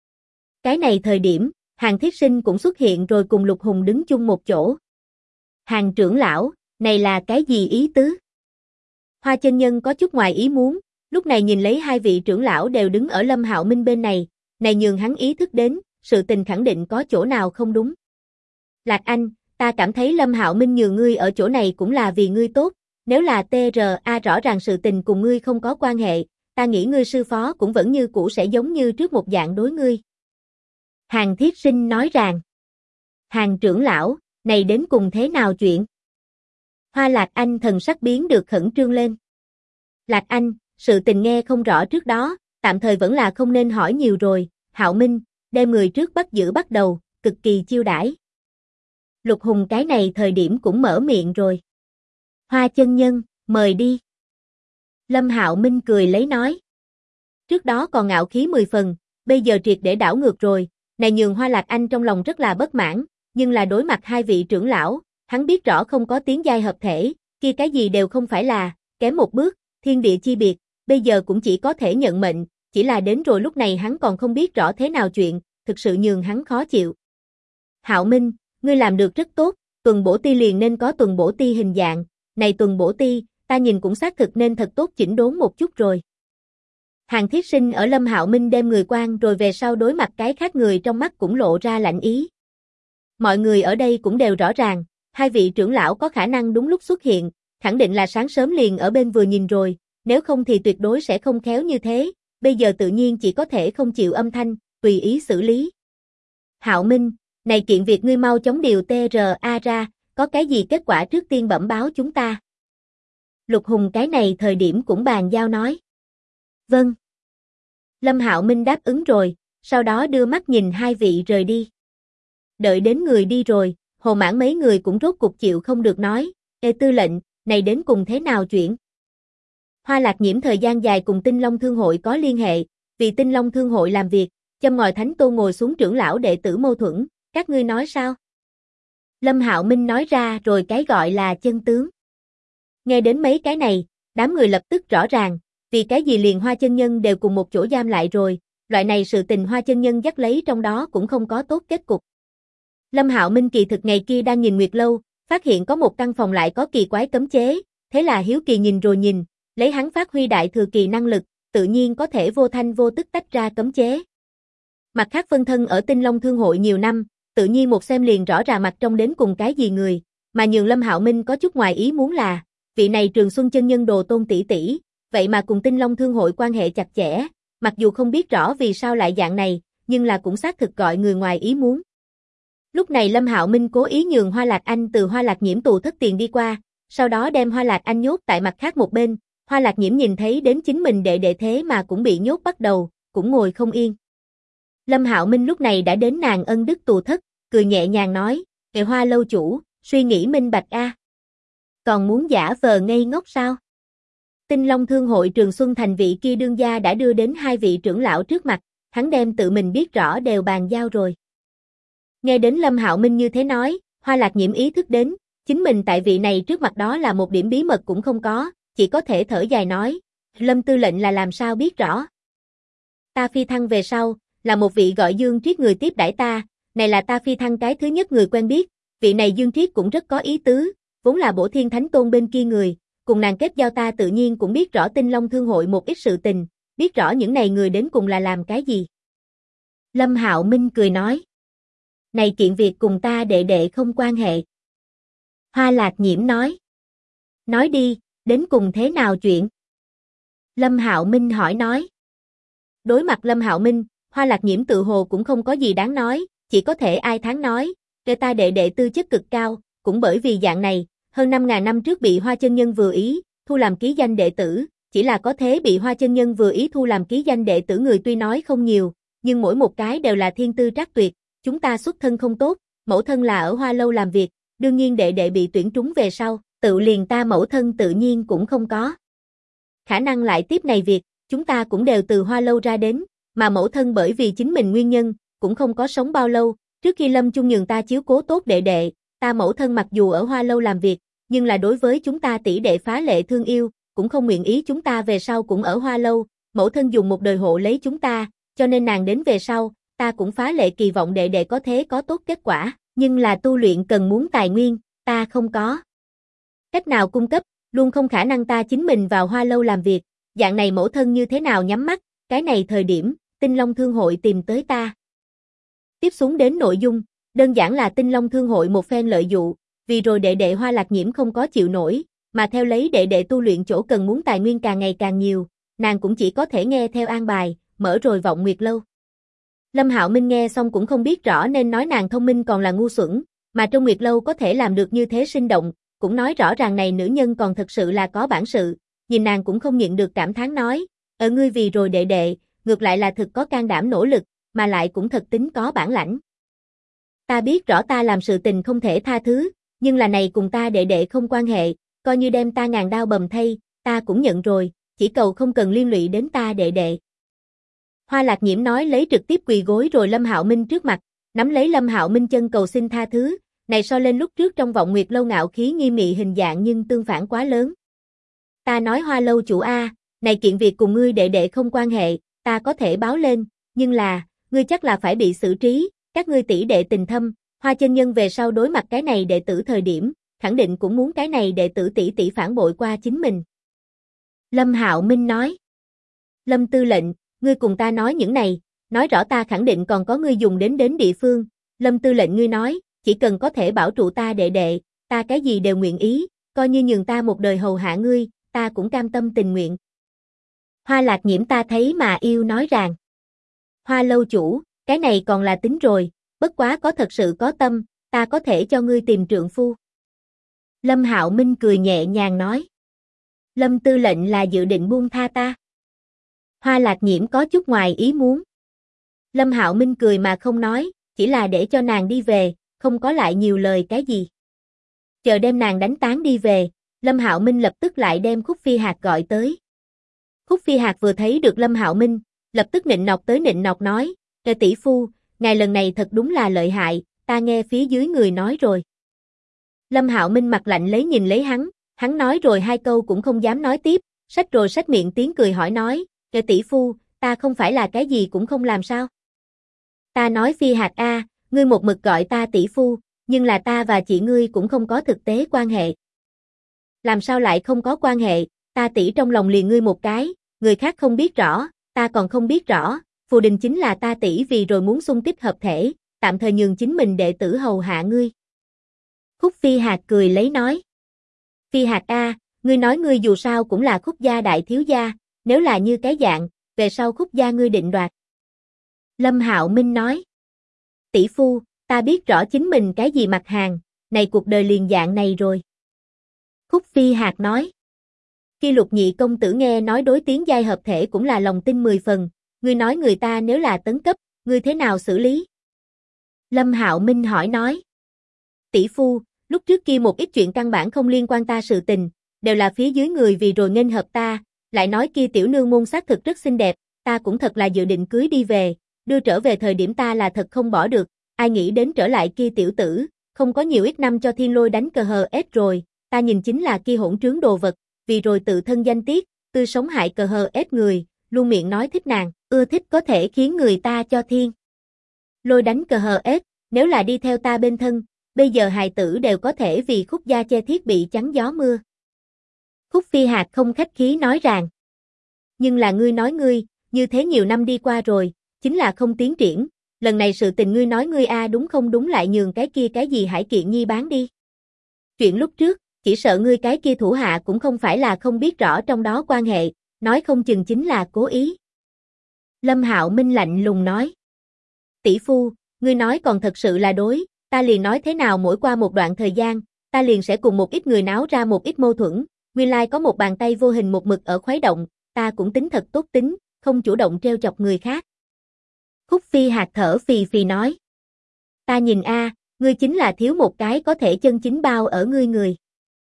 Cái này thời điểm, Hàng Thiết Sinh cũng xuất hiện rồi cùng Lục Hùng đứng chung một chỗ. Hàng trưởng lão, này là cái gì ý tứ? Hoa chân nhân có chút ngoài ý muốn, lúc này nhìn lấy hai vị trưởng lão đều đứng ở Lâm Hạo Minh bên này nhường hắn ý thức đến, sự tình khẳng định có chỗ nào không đúng. Lạc Anh, ta cảm thấy Lâm Hạo Minh nhường ngươi ở chỗ này cũng là vì ngươi tốt, nếu là TRA rõ ràng sự tình cùng ngươi không có quan hệ, ta nghĩ ngươi sư phó cũng vẫn như cũ sẽ giống như trước một dạng đối ngươi. Hàng Thiết Sinh nói rằng, Hàng trưởng lão, này đến cùng thế nào chuyện? Hoa Lạc Anh thần sắc biến được khẩn trương lên. Lạc Anh, sự tình nghe không rõ trước đó, tạm thời vẫn là không nên hỏi nhiều rồi, Hạo Minh, đem người trước bắt giữ bắt đầu, cực kỳ chiêu đãi. Lục Hùng cái này thời điểm cũng mở miệng rồi. Hoa chân nhân, mời đi. Lâm Hạo Minh cười lấy nói. Trước đó còn ngạo khí 10 phần, bây giờ triệt để đảo ngược rồi, này nhường Hoa Lạc Anh trong lòng rất là bất mãn, nhưng là đối mặt hai vị trưởng lão, hắn biết rõ không có tiến giai hợp thể, kia cái gì đều không phải là, kém một bước, thiên địa chi biệt, bây giờ cũng chỉ có thể nhận mệnh, chỉ là đến rồi lúc này hắn còn không biết rõ thế nào chuyện, thực sự nhường hắn khó chịu. Hạo Minh, ngươi làm được rất tốt, tuần bổ ti liền nên có tuần bổ ti hình dạng, này tuần bổ ti, ta nhìn cũng xác thực nên thật tốt chỉnh đốn một chút rồi. Hàng Thiết Sinh ở Lâm Hạo Minh đem người quan rồi về sau đối mặt cái khác người trong mắt cũng lộ ra lạnh ý. Mọi người ở đây cũng đều rõ ràng, hai vị trưởng lão có khả năng đúng lúc xuất hiện, khẳng định là sáng sớm liền ở bên vừa nhìn rồi, nếu không thì tuyệt đối sẽ không khéo như thế, bây giờ tự nhiên chỉ có thể không chịu âm thanh, tùy ý xử lý. Hạo Minh, này kiện việc ngươi mau chóng điều TRA ra, có cái gì kết quả trước tiên bẩm báo chúng ta. Lục Hùng cái này thời điểm cũng bàn giao nói. Vâng. Lâm Hạo Minh đáp ứng rồi, sau đó đưa mắt nhìn hai vị rời đi. Đợi đến người đi rồi, Hồ Mãn mấy người cũng rốt cục chịu không được nói, ê tư lệnh, này đến cùng thế nào chuyện? Hoa Lạc Nhiễm thời gian dài cùng Tinh Long Thương hội có liên hệ, vì Tinh Long Thương hội làm việc, châm ngòi Thánh Tôn ngồi xuống trưởng lão đệ tử mâu thuẫn, Các ngươi nói sao? Lâm Hạo Minh nói ra rồi cái gọi là chân tướng. Nghe đến mấy cái này, đám người lập tức rõ ràng, vì cái gì liền Hoa chân nhân đều cùng một chỗ giam lại rồi, loại này sự tình Hoa chân nhân dắt lấy trong đó cũng không có tốt kết cục. Lâm Hạo Minh kỳ thực ngày kia đang nhìn Nguyệt Lâu, phát hiện có một căn phòng lại có kỳ quái cấm chế, thế là hiếu kỳ nhìn rồi nhìn, lấy hắn phát huy đại thừa kỳ năng lực, tự nhiên có thể vô thanh vô tức tách ra cấm chế. Mặt khác phân thân ở Tinh Long Thương hội nhiều năm, tự nhiên một xem liền rõ ràng mặt trong đến cùng cái gì người, mà nhường Lâm Hạo Minh có chút ngoài ý muốn là, vị này Trường Xuân chân nhân Đồ Tôn tỷ tỷ, vậy mà cùng Tinh Long Thương hội quan hệ chặt chẽ, mặc dù không biết rõ vì sao lại dạng này, nhưng là cũng xác thực gọi người ngoài ý muốn. Lúc này Lâm Hạo Minh cố ý nhường Hoa Lạc Anh từ Hoa Lạc Nhiễm tù thất tiền đi qua, sau đó đem Hoa Lạc Anh nhốt tại mặt khác một bên, Hoa Lạc Nhiễm nhìn thấy đến chính mình đệ đệ thế mà cũng bị nhốt bắt đầu, cũng ngồi không yên. Lâm Hạo Minh lúc này đã đến nàng ân đức tù thất, cười nhẹ nhàng nói, "Nghệ Hoa lâu chủ, suy nghĩ minh bạch a. Còn muốn giả vờ ngây ngốc sao?" Tinh Long Thương hội Trường Xuân Thành vị kia đương gia đã đưa đến hai vị trưởng lão trước mặt, hắn đem tự mình biết rõ đều bàn giao rồi. Nghe đến Lâm Hạo Minh như thế nói, Hoa Lạc Nhiễm ý thức đến, chính mình tại vị này trước mặt đó là một điểm bí mật cũng không có, chỉ có thể thở dài nói, Lâm tư lệnh là làm sao biết rõ. Ta phi thăng về sau, là một vị gọi Dương Triết người tiếp đãi ta, này là ta phi thăng cái thứ nhất người quen biết, vị này Dương Triết cũng rất có ý tứ, vốn là Bổ Thiên Thánh Tôn bên kia người, cùng nàng kết giao ta tự nhiên cũng biết rõ Tinh Long Thương hội một ít sự tình, biết rõ những này người đến cùng là làm cái gì. Lâm Hạo Minh cười nói, này kiện việc cùng ta đệ đệ không quan hệ. Hoa Lạc Nhiễm nói đi, đến cùng thế nào chuyện? Lâm Hạo Minh hỏi nói. Đối mặt Lâm Hạo Minh, Hoa Lạc Nhiễm tự hồ cũng không có gì đáng nói, chỉ có thể ai thán nói, kể ta đệ đệ tư chất cực cao, cũng bởi vì dạng này, hơn 5.000 năm trước bị Hoa chân nhân vừa ý, thu làm ký danh đệ tử, chỉ là có thế bị Hoa chân nhân vừa ý thu làm ký danh đệ tử người tuy nói không nhiều, nhưng mỗi một cái đều là thiên tư trác tuyệt, chúng ta xuất thân không tốt, mẫu thân là ở Hoa lâu làm việc, đương nhiên đệ đệ bị tuyển trúng về sau, tự liền ta mẫu thân tự nhiên cũng không có khả năng lại tiếp này việc, chúng ta cũng đều từ Hoa lâu ra đến, mà mẫu thân bởi vì chính mình nguyên nhân, cũng không có sống bao lâu, trước khi Lâm Trung nhường ta chiếu cố tốt đệ đệ, ta mẫu thân mặc dù ở Hoa lâu làm việc, nhưng là đối với chúng ta tỷ đệ phá lệ thương yêu, cũng không nguyện ý chúng ta về sau cũng ở Hoa lâu, mẫu thân dùng một đời hộ lấy chúng ta, cho nên nàng đến về sau, ta cũng phá lệ kỳ vọng đệ đệ có thế có tốt kết quả, nhưng là tu luyện cần muốn tài nguyên, ta không có cách nào cung cấp, luôn không khả năng ta chính mình vào Hoa lâu làm việc, dạng này mẫu thân như thế nào nhắm mắt, cái này thời điểm, Tinh Long Thương hội tìm tới ta. Tiếp xuống đến nội dung, đơn giản là Tinh Long Thương hội một phen lợi dụ, vì rồi đệ đệ Hoa Lạc Nhiễm không có chịu nổi, mà theo lấy đệ đệ tu luyện chỗ cần muốn tài nguyên càng ngày càng nhiều, nàng cũng chỉ có thể nghe theo an bài, mở rồi Vọng Nguyệt lâu. Lâm Hạo Minh nghe xong cũng không biết rõ nên nói nàng thông minh còn là ngu xuẩn, mà trong Nguyệt lâu có thể làm được như thế sinh động, cũng nói rõ ràng này nữ nhân còn thực sự là có bản sự, nhìn nàng cũng không nhịn được cảm thán nói, ở ngươi vì rồi đệ đệ, ngược lại là thực có can đảm nỗ lực, mà lại cũng thật tính có bản lãnh. Ta biết rõ ta làm sự tình không thể tha thứ, nhưng là này cùng ta đệ đệ không quan hệ, coi như đem ta ngàn đao bầm thây, ta cũng nhận rồi, chỉ cầu không cần liên lụy đến ta đệ đệ. Hoa Lạc Nhiễm nói lấy trực tiếp quỳ gối rồi Lâm Hạo Minh trước mặt, nắm lấy Lâm Hạo Minh chân cầu xin tha thứ, này so lên lúc trước trong Vọng Nguyệt lâu ngạo khí nghiêm nghị hình dạng nhưng tương phản quá lớn. Ta nói Hoa lâu chủ a, này kiện việc cùng ngươi đệ đệ không quan hệ, ta có thể báo lên, nhưng là, ngươi chắc là phải bị xử trí, các ngươi tỷ đệ tình thâm, Hoa chân nhân về sau đối mặt cái này đệ tử thời điểm, khẳng định cũng muốn cái này đệ tử tỷ tỷ phản bội qua chính mình. Lâm Hạo Minh nói, Lâm tư lệnh, ngươi cùng ta nói những này, nói rõ ta khẳng định còn có ngươi dùng đến địa phương, Lâm tư lệnh ngươi nói, chỉ cần có thể bảo trụ ta đệ đệ, ta cái gì đều nguyện ý, coi như nhường ta một đời hầu hạ ngươi, ta cũng cam tâm tình nguyện. Hoa Lạc Nhiễm ta thấy mà yêu nói rằng, Hoa lâu chủ, cái này còn là tính rồi, bất quá có thật sự có tâm, ta có thể cho ngươi tìm trượng phu. Lâm Hạo Minh cười nhẹ nhàng nói, Lâm tư lệnh là dự định buông tha ta. Hoa Lạc Nhiễm có chút ngoài ý muốn. Lâm Hạo Minh cười mà không nói, chỉ là để cho nàng đi về, không có lại nhiều lời cái gì. Chờ đem nàng đánh tán đi về, Lâm Hạo Minh lập tức lại đem Khúc Phi Hạc gọi tới. Khúc Phi Hạc vừa thấy được Lâm Hạo Minh, lập tức nịnh nọt tới nịnh nọt nói, tỷ phu, ngài lần này thật đúng là lợi hại, ta nghe phía dưới người nói rồi. Lâm Hạo Minh mặt lạnh lấy nhìn lấy hắn nói rồi hai câu cũng không dám nói tiếp, xách rồi xách miệng tiếng cười hỏi nói, kệ tỷ phu, ta không phải là cái gì cũng không làm sao. Ta nói Phi Hạt a, ngươi một mực gọi ta tỷ phu, nhưng là ta và chị ngươi cũng không có thực tế quan hệ. Làm sao lại không có quan hệ, ta tỷ trong lòng liền ngươi một cái, người khác không biết rõ, ta còn không biết rõ, Phù Đình chính là ta tỷ vì rồi muốn xung kích hợp thể, tạm thời nhường chính mình đệ tử hầu hạ ngươi. Khúc Phi Hạt cười lấy nói. Phi Hạt a, ngươi nói ngươi dù sao cũng là Khúc gia đại thiếu gia, nếu là như cái dạng, về sau Khúc gia ngươi định đoạt. Lâm Hạo Minh nói. Tỷ phu, ta biết rõ chính mình cái gì mặt hàng, này cuộc đời liền dạng này rồi. Khúc Phi Hạt nói. Khi Lục nhị công tử nghe nói đối tiến giai hợp thể cũng là lòng tin 10 phần, ngươi nói người ta nếu là tấn cấp, ngươi thế nào xử lý? Lâm Hạo Minh hỏi nói. Tỷ phu, lúc trước kia một ít chuyện căn bản không liên quan ta sự tình, đều là phía dưới người vì rồi nghênh hợp ta, lại nói kia tiểu nương môn xác thực rất xinh đẹp, ta cũng thật là dự định cưới đi về, đưa trở về thời điểm ta là thật không bỏ được, ai nghĩ đến trở lại kia tiểu tử, không có nhiều ít năm cho thiên lôi đánh cờ hờ ết rồi, ta nhìn chính là kia hỗn trướng đồ vật, vì rồi tự thân danh tiết, tươi sống hại cờ hờ ết người, luôn miệng nói thích nàng, ưa thích có thể khiến người ta cho thiên lôi đánh cờ hờ ết, nếu là đi theo ta bên thân, bây giờ hài tử đều có thể vì Khúc gia che thiết bị chắn gió mưa. Khúc Phi Hạt không khách khí nói rằng, nhưng là ngươi nói ngươi, như thế nhiều năm đi qua rồi, chính là không tiến triển, lần này sự tình ngươi nói ngươi a đúng không đúng lại nhường cái kia cái gì Hải Kiện Nhi bán đi. Chuyện lúc trước, chỉ sợ ngươi cái kia thủ hạ cũng không phải là không biết rõ trong đó quan hệ, nói không chừng chính là cố ý. Lâm Hạo Minh lạnh lùng nói. Tỷ phu, ngươi nói còn thật sự là đối, ta liền nói thế nào mỗi qua một đoạn thời gian, ta liền sẽ cùng một ít người náo ra một ít mâu thuẫn, nguyên lai có một bàn tay vô hình một mực ở khuấy động, ta cũng tính thật tốt tính, không chủ động treo chọc người khác. Khúc Phi Hạt thở phì phì nói. Ta nhìn a, ngươi chính là thiếu một cái có thể chân chính bao ở ngươi người.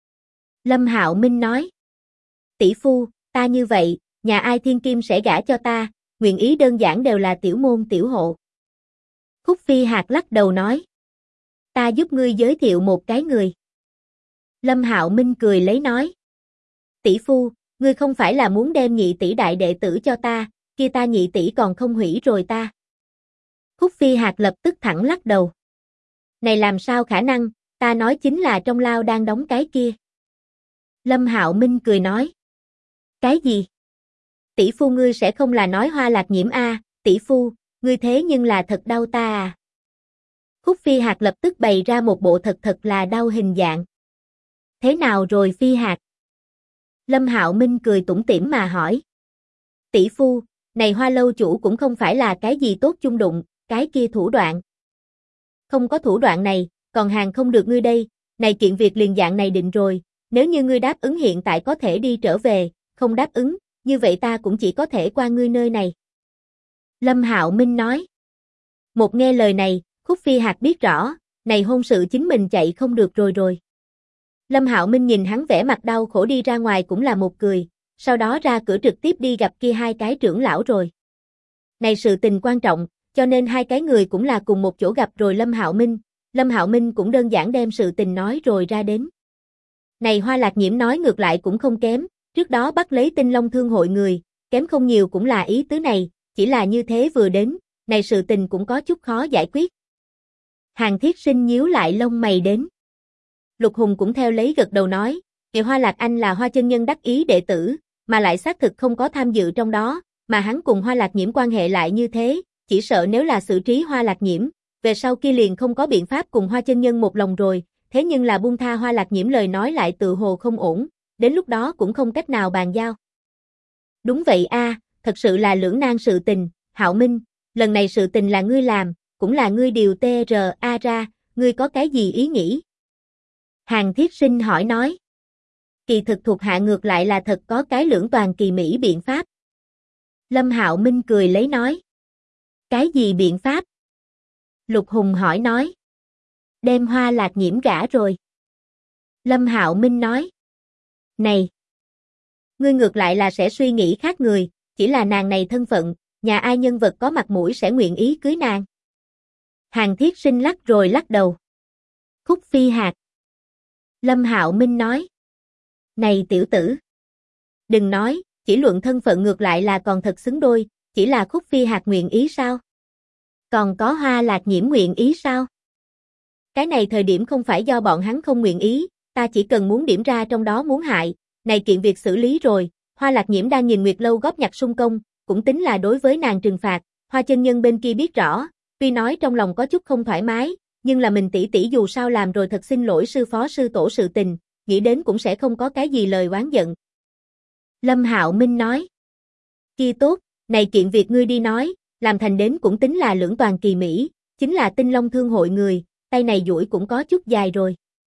Lâm Hạo Minh nói. Tỷ phu, ta như vậy, nhà ai thiên kim sẽ gả cho ta, nguyện ý đơn giản đều là tiểu môn tiểu hộ. Khúc Phi Hạt lắc đầu nói. Ta giúp ngươi giới thiệu một cái người. Lâm Hạo Minh cười lấy nói. Tỷ phu, ngươi không phải là muốn đem nhị tỷ đại đệ tử cho ta, kia ta nhị tỷ còn không hủy rồi ta. Khúc Phi Hạt lập tức thẳng lắc đầu. Này làm sao khả năng, ta nói chính là trong lao đang đóng cái kia. Lâm Hạo Minh cười nói. Cái gì? Tỷ phu ngươi sẽ không là nói Hoa Lạc Nhiễm a, tỷ phu, ngươi thế nhưng là thật đau ta à. Khúc Phi Hạt lập tức bày ra một bộ thật là đau hình dạng. Thế nào rồi Phi Hạt? Lâm Hạo Minh cười tủm tỉm mà hỏi. Tỷ phu, này Hoa lâu chủ cũng không phải là cái gì tốt chung đụng, cái kia thủ đoạn. Không có thủ đoạn này, còn hàng không được ngươi đây, này kiện việc liền dạng này định rồi, nếu như ngươi đáp ứng hiện tại có thể đi trở về, không đáp ứng, như vậy ta cũng chỉ có thể qua ngươi nơi này. Lâm Hạo Minh nói. Một nghe lời này, Khúc Phi Hạt biết rõ, này hôn sự chính mình chạy không được rồi. Lâm Hạo Minh nhìn hắn vẻ mặt đau khổ đi ra ngoài cũng là một cười, sau đó ra cửa trực tiếp đi gặp kia hai cái trưởng lão rồi. Này sự tình quan trọng, cho nên hai cái người cũng là cùng một chỗ gặp rồi Lâm Hạo Minh cũng đơn giản đem sự tình nói rồi ra đến. Này Hoa Lạc Nhiễm nói ngược lại cũng không kém, trước đó bắt lấy Tinh Long Thương hội người, kém không nhiều cũng là ý tứ này, chỉ là như thế vừa đến, này sự tình cũng có chút khó giải quyết. Hàn Thiết Sinh nhíu lại lông mày đến. Lục Hùng cũng theo lấy gật đầu nói, Nghệ Hoa Lạc Anh là Hoa chân nhân đắc ý đệ tử, mà lại xác thực không có tham dự trong đó, mà hắn cùng Hoa Lạc Nhiễm quan hệ lại như thế, chỉ sợ nếu là xử trí Hoa Lạc Nhiễm, về sau kia liền không có biện pháp cùng Hoa chân nhân một lòng rồi, thế nhưng là buông tha Hoa Lạc Nhiễm lời nói lại tự hồ không ổn, đến lúc đó cũng không cách nào bàn giao. Đúng vậy a, thật sự là lưỡng nan sự tình, Hạo Minh, lần này sự tình là ngươi làm, cũng là ngươi điều TRA ra, ngươi có cái gì ý nghĩ? Hàn Thiết Sinh hỏi nói. Kỳ thực thuộc hạ ngược lại là thật có cái lưỡng toàn kỳ mỹ biện pháp. Lâm Hạo Minh cười lấy nói. Cái gì biện pháp? Lục Hùng hỏi nói. Đem Hoa Lạc Nhiễm gả rồi. Lâm Hạo Minh nói. Này! Ngươi ngược lại là sẽ suy nghĩ khác người, chỉ là nàng này thân phận, nhà ai nhân vật có mặt mũi sẽ nguyện ý cưới nàng. Hàn Thiết Sinh lắc rồi lắc đầu. Khúc Phi Hạc. Lâm Hạo Minh nói. Này tiểu tử. Đừng nói, chỉ luận thân phận ngược lại là còn thật xứng đôi, chỉ là Khúc Phi Hạc nguyện ý sao? Còn có Hoa Lạc Nhiễm nguyện ý sao? Cái này thời điểm không phải do bọn hắn không nguyện ý, ta chỉ cần muốn điểm ra trong đó muốn hại, này kiện việc xử lý rồi, Hoa Lạc Nhiễm đang nhìn Nguyệt Lâu góp nhặt sung công, cũng tính là đối với nàng trừng phạt, Hoa chân nhân bên kia biết rõ, tuy nói trong lòng có chút không thoải mái, nhưng là mình tỷ tỷ dù sao làm rồi thật xin lỗi sư phó sư tổ sự tình, nghĩ đến cũng sẽ không có cái gì lời oán giận. Lâm Hạo Minh nói. Kia tốt, này kiện việc ngươi đi nói, làm thành đến cũng tính là lưỡng toàn kỳ mỹ, chính là Tinh Long Thương hội người, tay này duỗi cũng có chút dài rồi.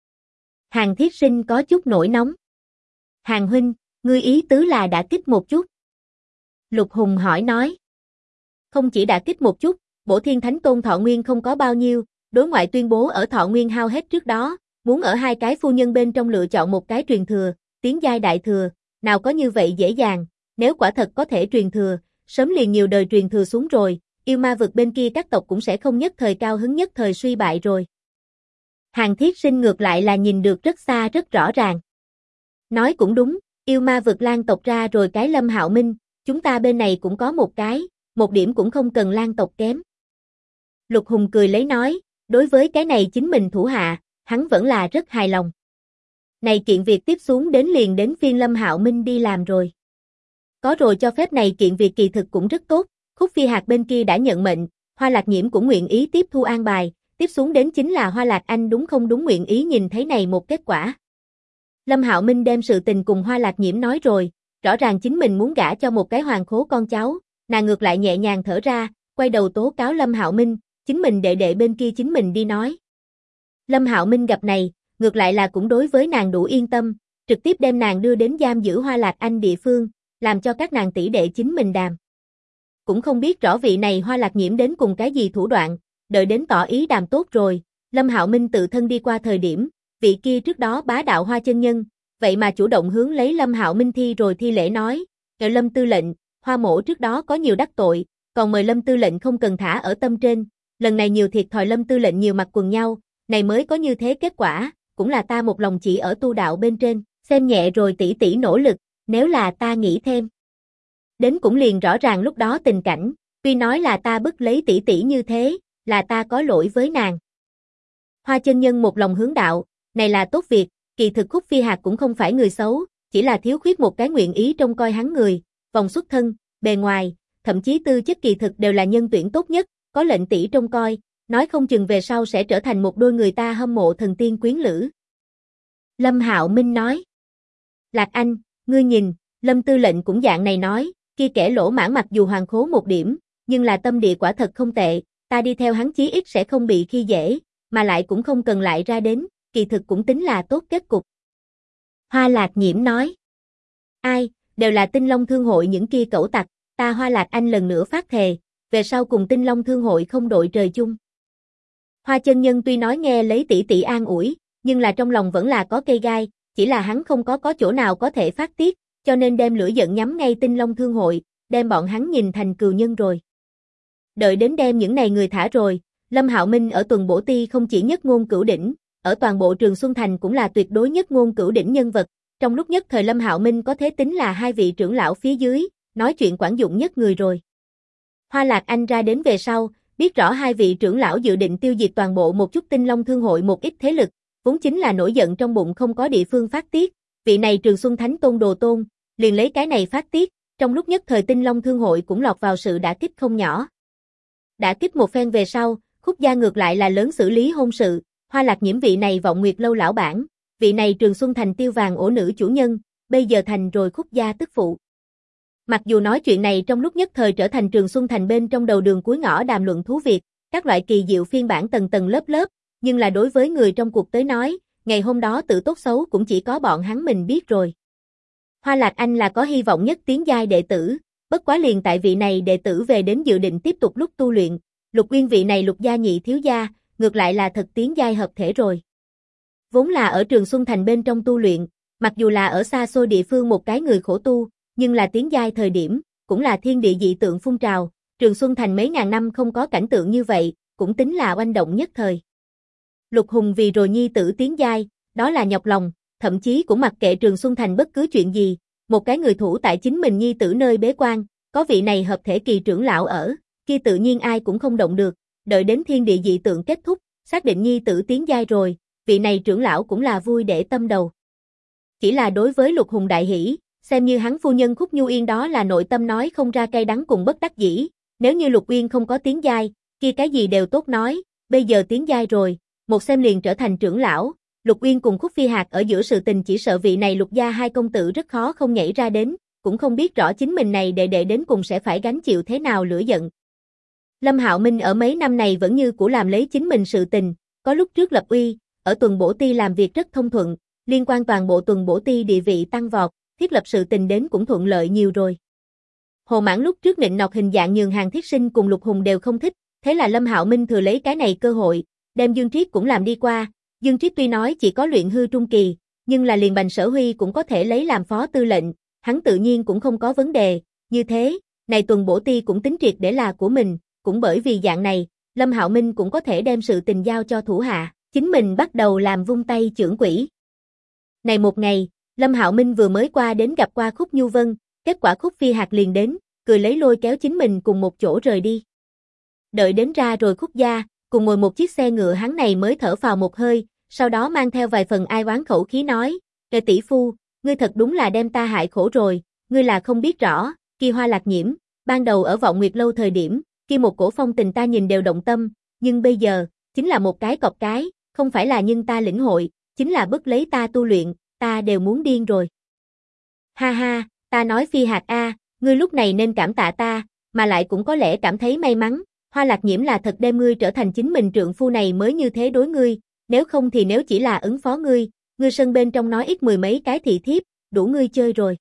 Hàn Thiết Sinh có chút nổi nóng. Hàn huynh, ngươi ý tứ là đã kích một chút. Lục Hùng hỏi nói. Không chỉ đã kích một chút, Bổ Thiên Thánh Tôn thọ nguyên không có bao nhiêu, đối ngoại tuyên bố ở thọ nguyên hao hết trước đó, muốn ở hai cái phu nhân bên trong lựa chọn một cái truyền thừa, tiến giai đại thừa, nào có như vậy dễ dàng, nếu quả thật có thể truyền thừa, sớm liền nhiều đời truyền thừa xuống rồi, yêu ma vực bên kia các tộc cũng sẽ không nhất thời cao hứng nhất thời suy bại rồi. Hàn Thiết Sinh ngược lại là nhìn được rất xa rất rõ ràng. Nói cũng đúng, yêu ma vực lan tộc ra rồi cái Lâm Hạo Minh, chúng ta bên này cũng có một cái, một điểm cũng không cần lan tộc kém. Lục Hùng cười lấy nói, đối với cái này chính mình thủ hạ, hắn vẫn là rất hài lòng. Này kiện việc tiếp xuống liền đến phiên Lâm Hạo Minh đi làm rồi. Có rồi cho phép này kiện việc kỳ thực cũng rất tốt, Khúc Phi Hạc bên kia đã nhận mệnh, Hoa Lạc Nhiễm cũng nguyện ý tiếp thu an bài, tiếp xuống đến chính là Hoa Lạc Anh đúng không đúng nguyện ý nhìn thấy này một kết quả. Lâm Hạo Minh đem sự tình cùng Hoa Lạc Nhiễm nói rồi, rõ ràng chính mình muốn gả cho một cái hoàng khố con cháu, nàng ngược lại nhẹ nhàng thở ra, quay đầu tố cáo Lâm Hạo Minh, chính mình đệ đệ bên kia chính mình đi nói. Lâm Hạo Minh gặp này, ngược lại là cũng đối với nàng đủ yên tâm, trực tiếp đem nàng đưa đến giam giữ Hoa Lạc Anh địa phương, làm cho các nàng tỷ đệ chính mình đàm. Cũng không biết rõ vị này Hoa Lạc Nhiễm đến cùng cái gì thủ đoạn, đợi đến tỏ ý đàm tốt rồi, Lâm Hạo Minh tự thân đi qua thời điểm, vị kia trước đó bá đạo Hoa chân nhân, vậy mà chủ động hướng lấy Lâm Hạo Minh thi lễ nói, "Nhờ Lâm tư lệnh, Hoa mỗ trước đó có nhiều đắc tội, còn mời Lâm tư lệnh không cần thả ở tâm trên, lần này nhiều thiệt thòi Lâm tư lệnh nhiều mặt quần nhau, này mới có như thế kết quả, cũng là ta một lòng chỉ ở tu đạo bên trên, xem nhẹ rồi tỷ tỷ nỗ lực, nếu là ta nghĩ thêm." Đến cũng liền rõ ràng lúc đó tình cảnh, tuy nói là ta bức lấy tỷ tỷ như thế, là ta có lỗi với nàng. Hoa chân nhân một lòng hướng đạo, này là tốt việc, kỳ thực Khúc Phi Hạc cũng không phải người xấu, chỉ là thiếu khuyết một cái nguyện ý trông coi hắn người, vòng xuất thân, bề ngoài, thậm chí tư chất kỳ thực đều là nhân tuyển tốt nhất, có lệnh tỷ trông coi, nói không chừng về sau sẽ trở thành một đôi người ta hâm mộ thần tiên quyến lữ. Lâm Hạo Minh nói. Lạc Anh, ngươi nhìn, Lâm tư lệnh cũng dạng này nói, kia kẻ lỗ mãn mặc dù hoàng khố một điểm, nhưng là tâm địa quả thật không tệ, ta đi theo hắn chí ít sẽ không bị khi dễ, mà lại cũng không cần lại ra đến, kỳ thực cũng tính là tốt kết cục. Hoa Lạc Nhiễm nói. Ai, đều là Tinh Long Thương hội những kia cẩu tặc, ta Hoa Lạc Anh lần nữa phát thề, về sau cùng Tinh Long Thương hội không đội trời chung. Hoa chân nhân tuy nói nghe lấy tỷ tỷ an ủi, nhưng là trong lòng vẫn là có cây gai, chỉ là hắn không có chỗ nào có thể phát tiết, cho nên đem lửa giận nhắm ngay Tinh Long Thương hội, đem bọn hắn nhìn thành cừu nhân rồi. Đợi đến đem những này người thả rồi, Lâm Hạo Minh ở tuần bổ ti không chỉ nhất ngôn cửu đỉnh, ở toàn bộ Trường Xuân Thành cũng là tuyệt đối nhất ngôn cửu đỉnh nhân vật, trong lúc nhất thời Lâm Hạo Minh có thế tính là hai vị trưởng lão phía dưới, nói chuyện quản dụng nhất người rồi. Hoa Lạc Anh ra đến về sau, biết rõ hai vị trưởng lão dự định tiêu diệt toàn bộ một chút Tinh Long Thương hội một ít thế lực, vốn chính là nổi giận trong bụng không có địa phương phát tiết, vị này Trường Xuân Thánh Tôn đồ tôn, liền lấy cái này phát tiết, trong lúc nhất thời Tinh Long Thương hội cũng lọt vào sự đả kích không nhỏ. Đả kích một phen về sau, Khúc gia ngược lại là lớn xử lý hôn sự, Hoa Lạc Nhiễm vị này Vọng Nguyệt lâu lão bản, vị này Trường Xuân Thành tiêu vàng ổ nữ chủ nhân, bây giờ thành rồi Khúc gia tức phụ. Mặc dù nói chuyện này trong lúc nhất thời trở thành Trường Xuân Thành bên trong đầu đường cuối ngõ đàm luận thú việc, các loại kỳ diệu phiên bản tầng tầng lớp lớp, nhưng là đối với người trong cuộc tới nói, ngày hôm đó tự tốt xấu cũng chỉ có bọn hắn mình biết rồi. Hoa Lạc Anh là có hy vọng nhất tiến giai đệ tử, bất quá liền tại vị này đệ tử về đến dự định tiếp tục lúc tu luyện, Lục Uyên vị này Lục gia nhị thiếu gia, ngược lại là thật tiến giai hợp thể rồi. Vốn là ở Trường Xuân Thành bên trong tu luyện, mặc dù là ở xa xôi địa phương một cái người khổ tu, nhưng là tiến giai thời điểm, cũng là thiên địa dị tượng phun trào, Trường Xuân Thành mấy ngàn năm không có cảnh tượng như vậy, cũng tính là oanh động nhất thời. Lục Hùng vì rồi nhi tử tiến giai, đó là nhọc lòng, thậm chí cũng mặc kệ Trường Xuân Thành bất cứ chuyện gì, một cái người thủ tại chính mình nhi tử nơi bế quan, có vị này hợp thể kỳ trưởng lão ở, kia tự nhiên ai cũng không động được, đợi đến thiên địa dị tượng kết thúc, xác định nhi tử tiến giai rồi, vị này trưởng lão cũng là vui để tâm đầu. Chỉ là đối với Lục Hùng đại hỷ, xem như hắn phu nhân Khúc Nhu Yên đó là nội tâm nói không ra cay đắng cùng bất đắc dĩ, nếu như Lục Uyên không có tiến giai, kia cái gì đều tốt nói, bây giờ tiến giai rồi, một xem liền trở thành trưởng lão, Lục Uyên cùng Khúc Phi Hạc ở giữa sự tình chỉ sợ vị này Lục gia hai công tử rất khó không nhảy ra đến, cũng không biết rõ chính mình này đệ đệ đến cùng sẽ phải gánh chịu thế nào lửa giận. Lâm Hạo Minh ở mấy năm này vẫn như cũ làm lấy chính mình sự tình, có lúc trước lập uy, ở tuần bổ ti làm việc rất thông thuận, liên quan toàn bộ tuần bổ ti địa vị tăng vọt, thiết lập sự tình đến cũng thuận lợi nhiều rồi. Hồ Mãn lúc trước nịnh nọt hình dạng nhường hàng thiết sinh cùng Lục Hùng đều không thích, thế là Lâm Hạo Minh thừa lấy cái này cơ hội, đem Dương Triết cũng làm đi qua, Dương Triết tuy nói chỉ có luyện hư trung kỳ, nhưng là liền Bành Sở Huy cũng có thể lấy làm phó tư lệnh, hắn tự nhiên cũng không có vấn đề, như thế, này tuần bổ ti cũng tính triệt để là của mình, cũng bởi vì dạng này, Lâm Hạo Minh cũng có thể đem sự tình giao cho thủ hạ, chính mình bắt đầu làm vung tay chưởng quỹ. Này một ngày, Lâm Hạo Minh vừa mới qua đến gặp qua Khúc Nhu Vân, kết quả Khúc Phi Hạc liền đến, cười lấy lôi kéo chính mình cùng một chỗ rời đi. Đợi đến ra rồi Khúc gia, cùng ngồi một chiếc xe ngựa hắn này mới thở phào một hơi, sau đó mang theo vài phần ai oán khẩu khí nói, "Kẻ tỷ phu, ngươi thật đúng là đem ta hại khổ rồi, ngươi là không biết rõ, kia Hoa Lạc Nhiễm, ban đầu ở Vọng Nguyệt lâu thời điểm, kia một cổ phong tình ta nhìn đều động tâm, nhưng bây giờ, chính là một cái cọc cái, không phải là nhưng ta lĩnh hội, chính là bức lấy ta tu luyện, ta đều muốn điên rồi." Ha ha, ta nói Phi Hạc a, ngươi lúc này nên cảm tạ ta, mà lại cũng có lẽ cảm thấy may mắn, Hoa Lạc Nhiễm là thật đem ngươi trở thành chính mình trượng phu này mới như thế đối ngươi, nếu không thì nếu chỉ là ứng phó ngươi sân bên trong nói ít mười mấy cái thị thiếp, đủ ngươi chơi rồi.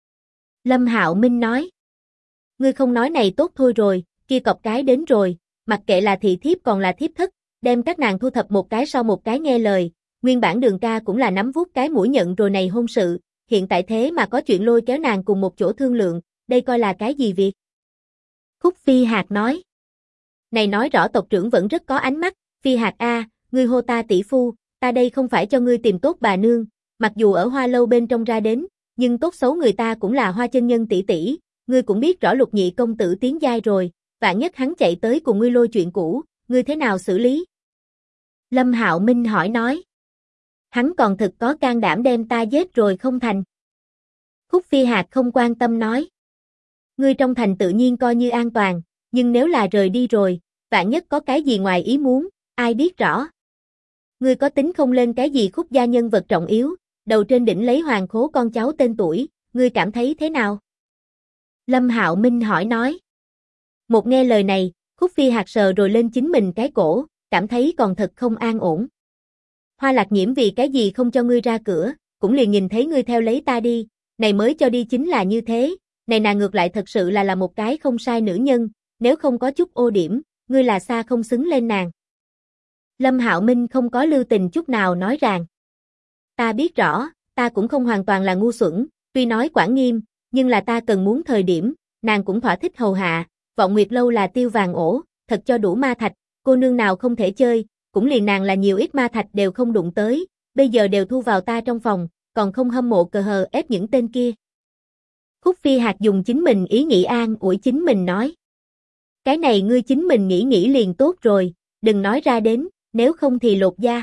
Lâm Hạo Minh nói, ngươi không nói này tốt thôi rồi, kia cọc cái đến rồi, mặc kệ là thị thiếp còn là thiếp thất, đem các nàng thu thập một cái sau một cái nghe lời, nguyên bản Đường ca cũng là nắm vuốt cái mũi nhận rồi này hôn sự, hiện tại thế mà có chuyện lôi kéo nàng cùng một chỗ thương lượng, đây coi là cái gì việc? Khúc Phi Hạc nói, này nói rõ tộc trưởng vẫn rất có ánh mắt, Phi Hạc a, ngươi hô ta tỷ phu, ta đây không phải cho ngươi tìm tốt bà nương, mặc dù ở Hoa lâu bên trong ra đến, nhưng tốt xấu người ta cũng là Hoa chân nhân tỷ tỷ, ngươi cũng biết rõ Lục nhị công tử tiến giai rồi, vạn nhất hắn chạy tới cùng ngươi lôi chuyện cũ, ngươi thế nào xử lý? Lâm Hạo Minh hỏi nói, hắn còn thực có can đảm đem ta giết rồi không thành. Khúc Phi Hạc không quan tâm nói, ngươi trong thành tự nhiên coi như an toàn, nhưng nếu là rời đi rồi, vạn nhất có cái gì ngoài ý muốn, ai biết rõ. Ngươi có tính không lên cái gì Khúc gia nhân vật trọng yếu, đầu trên đỉnh lấy hoàng khố con cháu tên tuổi, ngươi cảm thấy thế nào? Lâm Hạo Minh hỏi nói. Một nghe lời này, Khúc Phi Hạc sờ rồi lên chính mình cái cổ, cảm thấy còn thật không an ổn. Hoa Lạc Nhiễm vì cái gì không cho ngươi ra cửa, cũng liền nhìn thấy ngươi theo lấy ta đi, này mới cho đi chính là như thế, này nàng ngược lại thật sự là một cái không sai nữ nhân, nếu không có chút ô điểm, ngươi là xa không xứng lên nàng. Lâm Hạo Minh không có lưu tình chút nào nói rằng, ta biết rõ, ta cũng không hoàn toàn là ngu xuẩn, tuy nói quản nghiêm, nhưng là ta cần muốn thời điểm, nàng cũng thỏa thích hầu hạ, Vọng Nguyệt lâu là tiêu vàng ổ, thật cho đủ ma thạch, cô nương nào không thể chơi, cũng liền nàng là nhiều ít ma thạch đều không đụng tới, bây giờ đều thu vào ta trong phòng, còn không hâm mộ cờ hờ ép những tên kia. Khúc Phi Hạc dùng chính mình ý nghĩ an ủi chính mình nói, cái này ngươi chính mình nghĩ liền tốt rồi, đừng nói ra đến, nếu không thì lột da.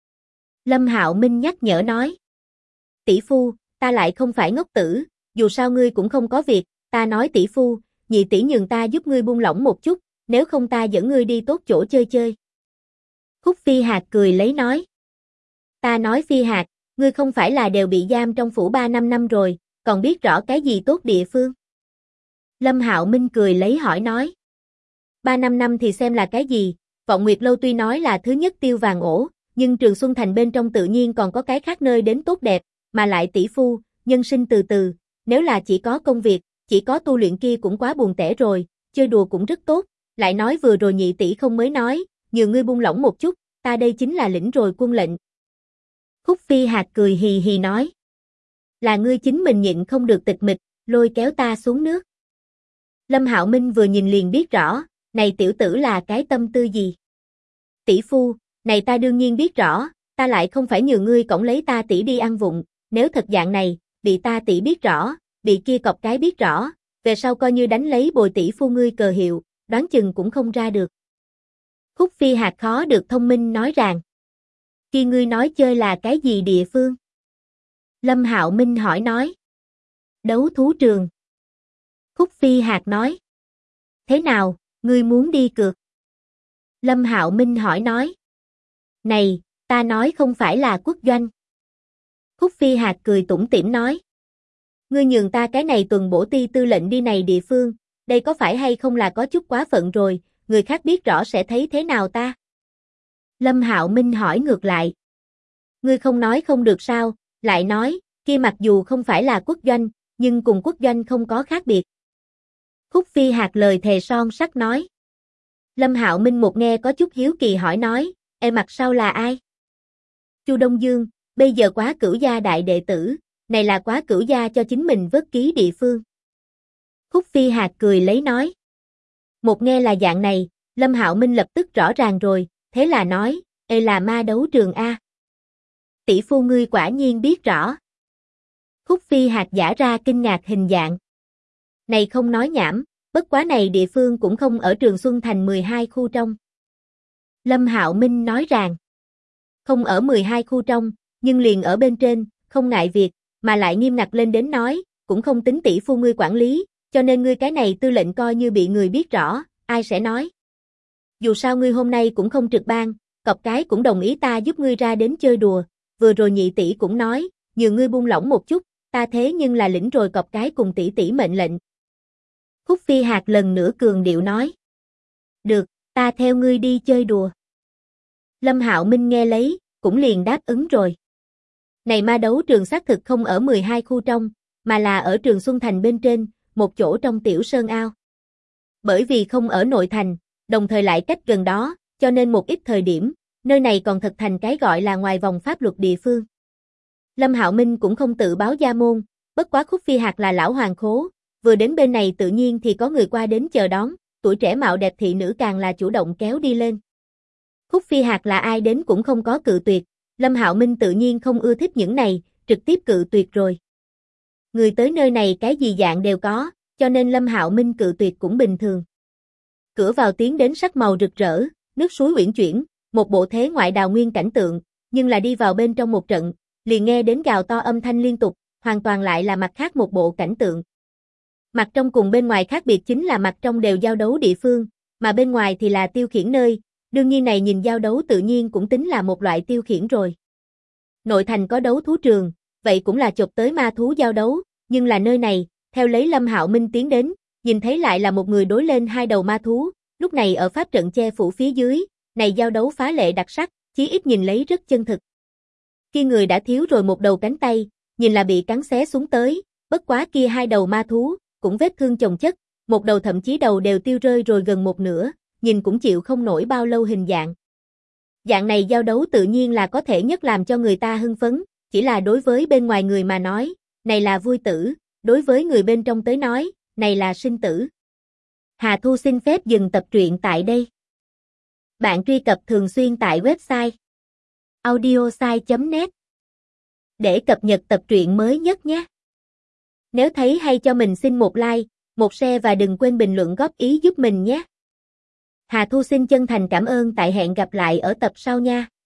Lâm Hạo Minh nhắc nhở nói, tỷ phu, ta lại không phải ngốc tử, dù sao ngươi cũng không có việc, ta nói tỷ phu, nhị tỷ nhường ta giúp ngươi buông lỏng một chút, nếu không ta dẫn ngươi đi tốt chỗ chơi chơi. Khúc Phi Hạc cười lấy nói, ta nói Phi Hạc, ngươi không phải là đều bị giam trong phủ 3-5 năm rồi, còn biết rõ cái gì tốt địa phương. Lâm Hạo Minh cười lấy hỏi nói, 3-5 năm thì xem là cái gì, Vọng Nguyệt lâu tuy nói là thứ nhất tiêu vàng ổ, nhưng Trường Xuân Thành bên trong tự nhiên còn có cái khác nơi đến tốt đẹp, mà lại tỷ phu, nhân sinh từ từ, nếu là chỉ có công việc, chỉ có tu luyện kia cũng quá buồn tẻ rồi, chơi đùa cũng rất tốt, lại nói vừa rồi nhị tỷ không mới nói, nhờ ngươi buông lỏng một chút, ta đây chính là lĩnh rồi quân lệnh. Khúc Phi Hạc cười hì hì nói, là ngươi chính mình nhịn không được tịch mịch, lôi kéo ta xuống nước. Lâm Hạo Minh vừa nhìn liền biết rõ, này tiểu tử là cái tâm tư gì. Tỷ phu, này ta đương nhiên biết rõ, ta lại không phải nhường ngươi cõng lấy ta tỷ đi ăn vụng, nếu thật dạng này, bị ta tỷ biết rõ, bị kia cọp cái biết rõ, về sau coi như đánh lấy bồi tỷ phu ngươi cờ hiệu, đoán chừng cũng không ra được. Khúc Phi Hạt khó được thông minh nói rằng. Khi ngươi nói chơi là cái gì địa phương? Lâm Hạo Minh hỏi nói. Đấu thú trường. Khúc Phi Hạt nói. Thế nào, ngươi muốn đi cược? Lâm Hạo Minh hỏi nói. Này, ta nói không phải là quốc doanh. Khúc Phi Hạt cười tủm tỉm nói. Ngươi nhường ta cái này tuần bổ ti tư lệnh đi này địa phương, đây có phải hay không là có chút quá phận rồi, người khác biết rõ sẽ thấy thế nào ta? Lâm Hạo Minh hỏi ngược lại. Ngươi không nói không được sao, lại nói, kia mặc dù không phải là quốc doanh, nhưng cùng quốc doanh không có khác biệt. Khúc Phi Hạt lời thề son sắt nói. Lâm Hạo Minh một nghe có chút hiếu kỳ hỏi nói, mặt sau là ai? Chu Đông Dương, bây giờ Quá Cửu gia đại đệ tử, này là Quá Cửu gia cho chính mình vớt ký địa phương. Khúc Phi Hạt cười lấy nói. Một nghe là dạng này, Lâm Hạo Minh lập tức rõ ràng rồi, thế là nói, là ma đấu trường A. Tỷ phu ngươi quả nhiên biết rõ. Khúc Phi Hạt giả ra kinh ngạc hình dạng. Này không nói nhảm, bất quá này địa phương cũng không ở Trường Xuân Thành 12 khu trong. Lâm Hạo Minh nói rằng, không ở 12 khu trong, nhưng liền ở bên trên, không ngại việc, mà lại nghiêm ngặt lên đến nói, cũng không tính tỷ phu ngươi quản lý, cho nên ngươi cái này tư lệnh coi như bị người biết rõ, ai sẽ nói. Dù sao ngươi hôm nay cũng không trực ban, cọp cái cũng đồng ý ta giúp ngươi ra đến chơi đùa, vừa rồi nhị tỷ cũng nói, nhường ngươi buông lỏng một chút, ta thế nhưng là lĩnh rồi cọp cái cùng tỷ tỷ mệnh lệnh. Khúc Phi Hạt lần nữa cường điệu nói. Được, ta theo ngươi đi chơi đùa. Lâm Hạo Minh nghe lấy, cũng liền đáp ứng rồi. Này ma đấu trường xác thực không ở 12 khu trong, mà là ở Trường Xuân Thành bên trên, một chỗ trong tiểu sơn ao. Bởi vì không ở nội thành, đồng thời lại cách gần đó, cho nên một ít thời điểm, nơi này còn thật thành cái gọi là ngoài vòng pháp luật địa phương. Lâm Hạo Minh cũng không tự báo gia môn, bất quá Khúc Phi Hạt là lão hoàng khố, vừa đến bên này tự nhiên thì có người qua đến chờ đón, tuổi trẻ mạo đẹp thị nữ càng là chủ động kéo đi lên. Khúc Phi Hạt là ai đến cũng không có cự tuyệt, Lâm Hạo Minh tự nhiên không ưa thích những này, trực tiếp cự tuyệt rồi. Người tới nơi này cái gì dạng đều có, cho nên Lâm Hạo Minh cự tuyệt cũng bình thường. Cửa vào tiến đến sắc màu rực rỡ, nước suối uyển chuyển, một bộ thế ngoại đào nguyên cảnh tượng, nhưng là đi vào bên trong một trận, liền nghe đến gào to âm thanh liên tục, hoàn toàn lại là mặt khác một bộ cảnh tượng. Mặt trong cùng bên ngoài khác biệt chính là mặt trong đều giao đấu địa phương, mà bên ngoài thì là tiêu khiển nơi, đương nhiên này nhìn giao đấu tự nhiên cũng tính là một loại tiêu khiển rồi. Nội thành có đấu thú trường, vậy cũng là chụp tới ma thú giao đấu, nhưng là nơi này, theo lấy Lâm Hạo Minh tiến đến, nhìn thấy lại là một người đối lên hai đầu ma thú, lúc này ở pháp trận che phủ phía dưới, này giao đấu phá lệ đặc sắc, chí ít nhìn lấy rất chân thực. Kia người đã thiếu rồi một đầu cánh tay, nhìn là bị cắn xé xuống tới, bất quá kia hai đầu ma thú, cũng vết thương chồng chất, một đầu thậm chí đầu đều tiêu rơi rồi gần một nửa, nhìn cũng chịu không nổi bao lâu hình dạng. Dạng này giao đấu tự nhiên là có thể nhất làm cho người ta hưng phấn, chỉ là đối với bên ngoài người mà nói, này là vui tử, đối với người bên trong tới nói, này là sinh tử. Hà Thu xin phép dừng tập truyện tại đây. Bạn truy cập thường xuyên tại website audiosai.net để cập nhật tập truyện mới nhất nhé. Nếu thấy hay cho mình xin một like, một share và đừng quên bình luận góp ý giúp mình nhé. Hà Thu xin chân thành cảm ơn, tại hẹn gặp lại ở tập sau nha.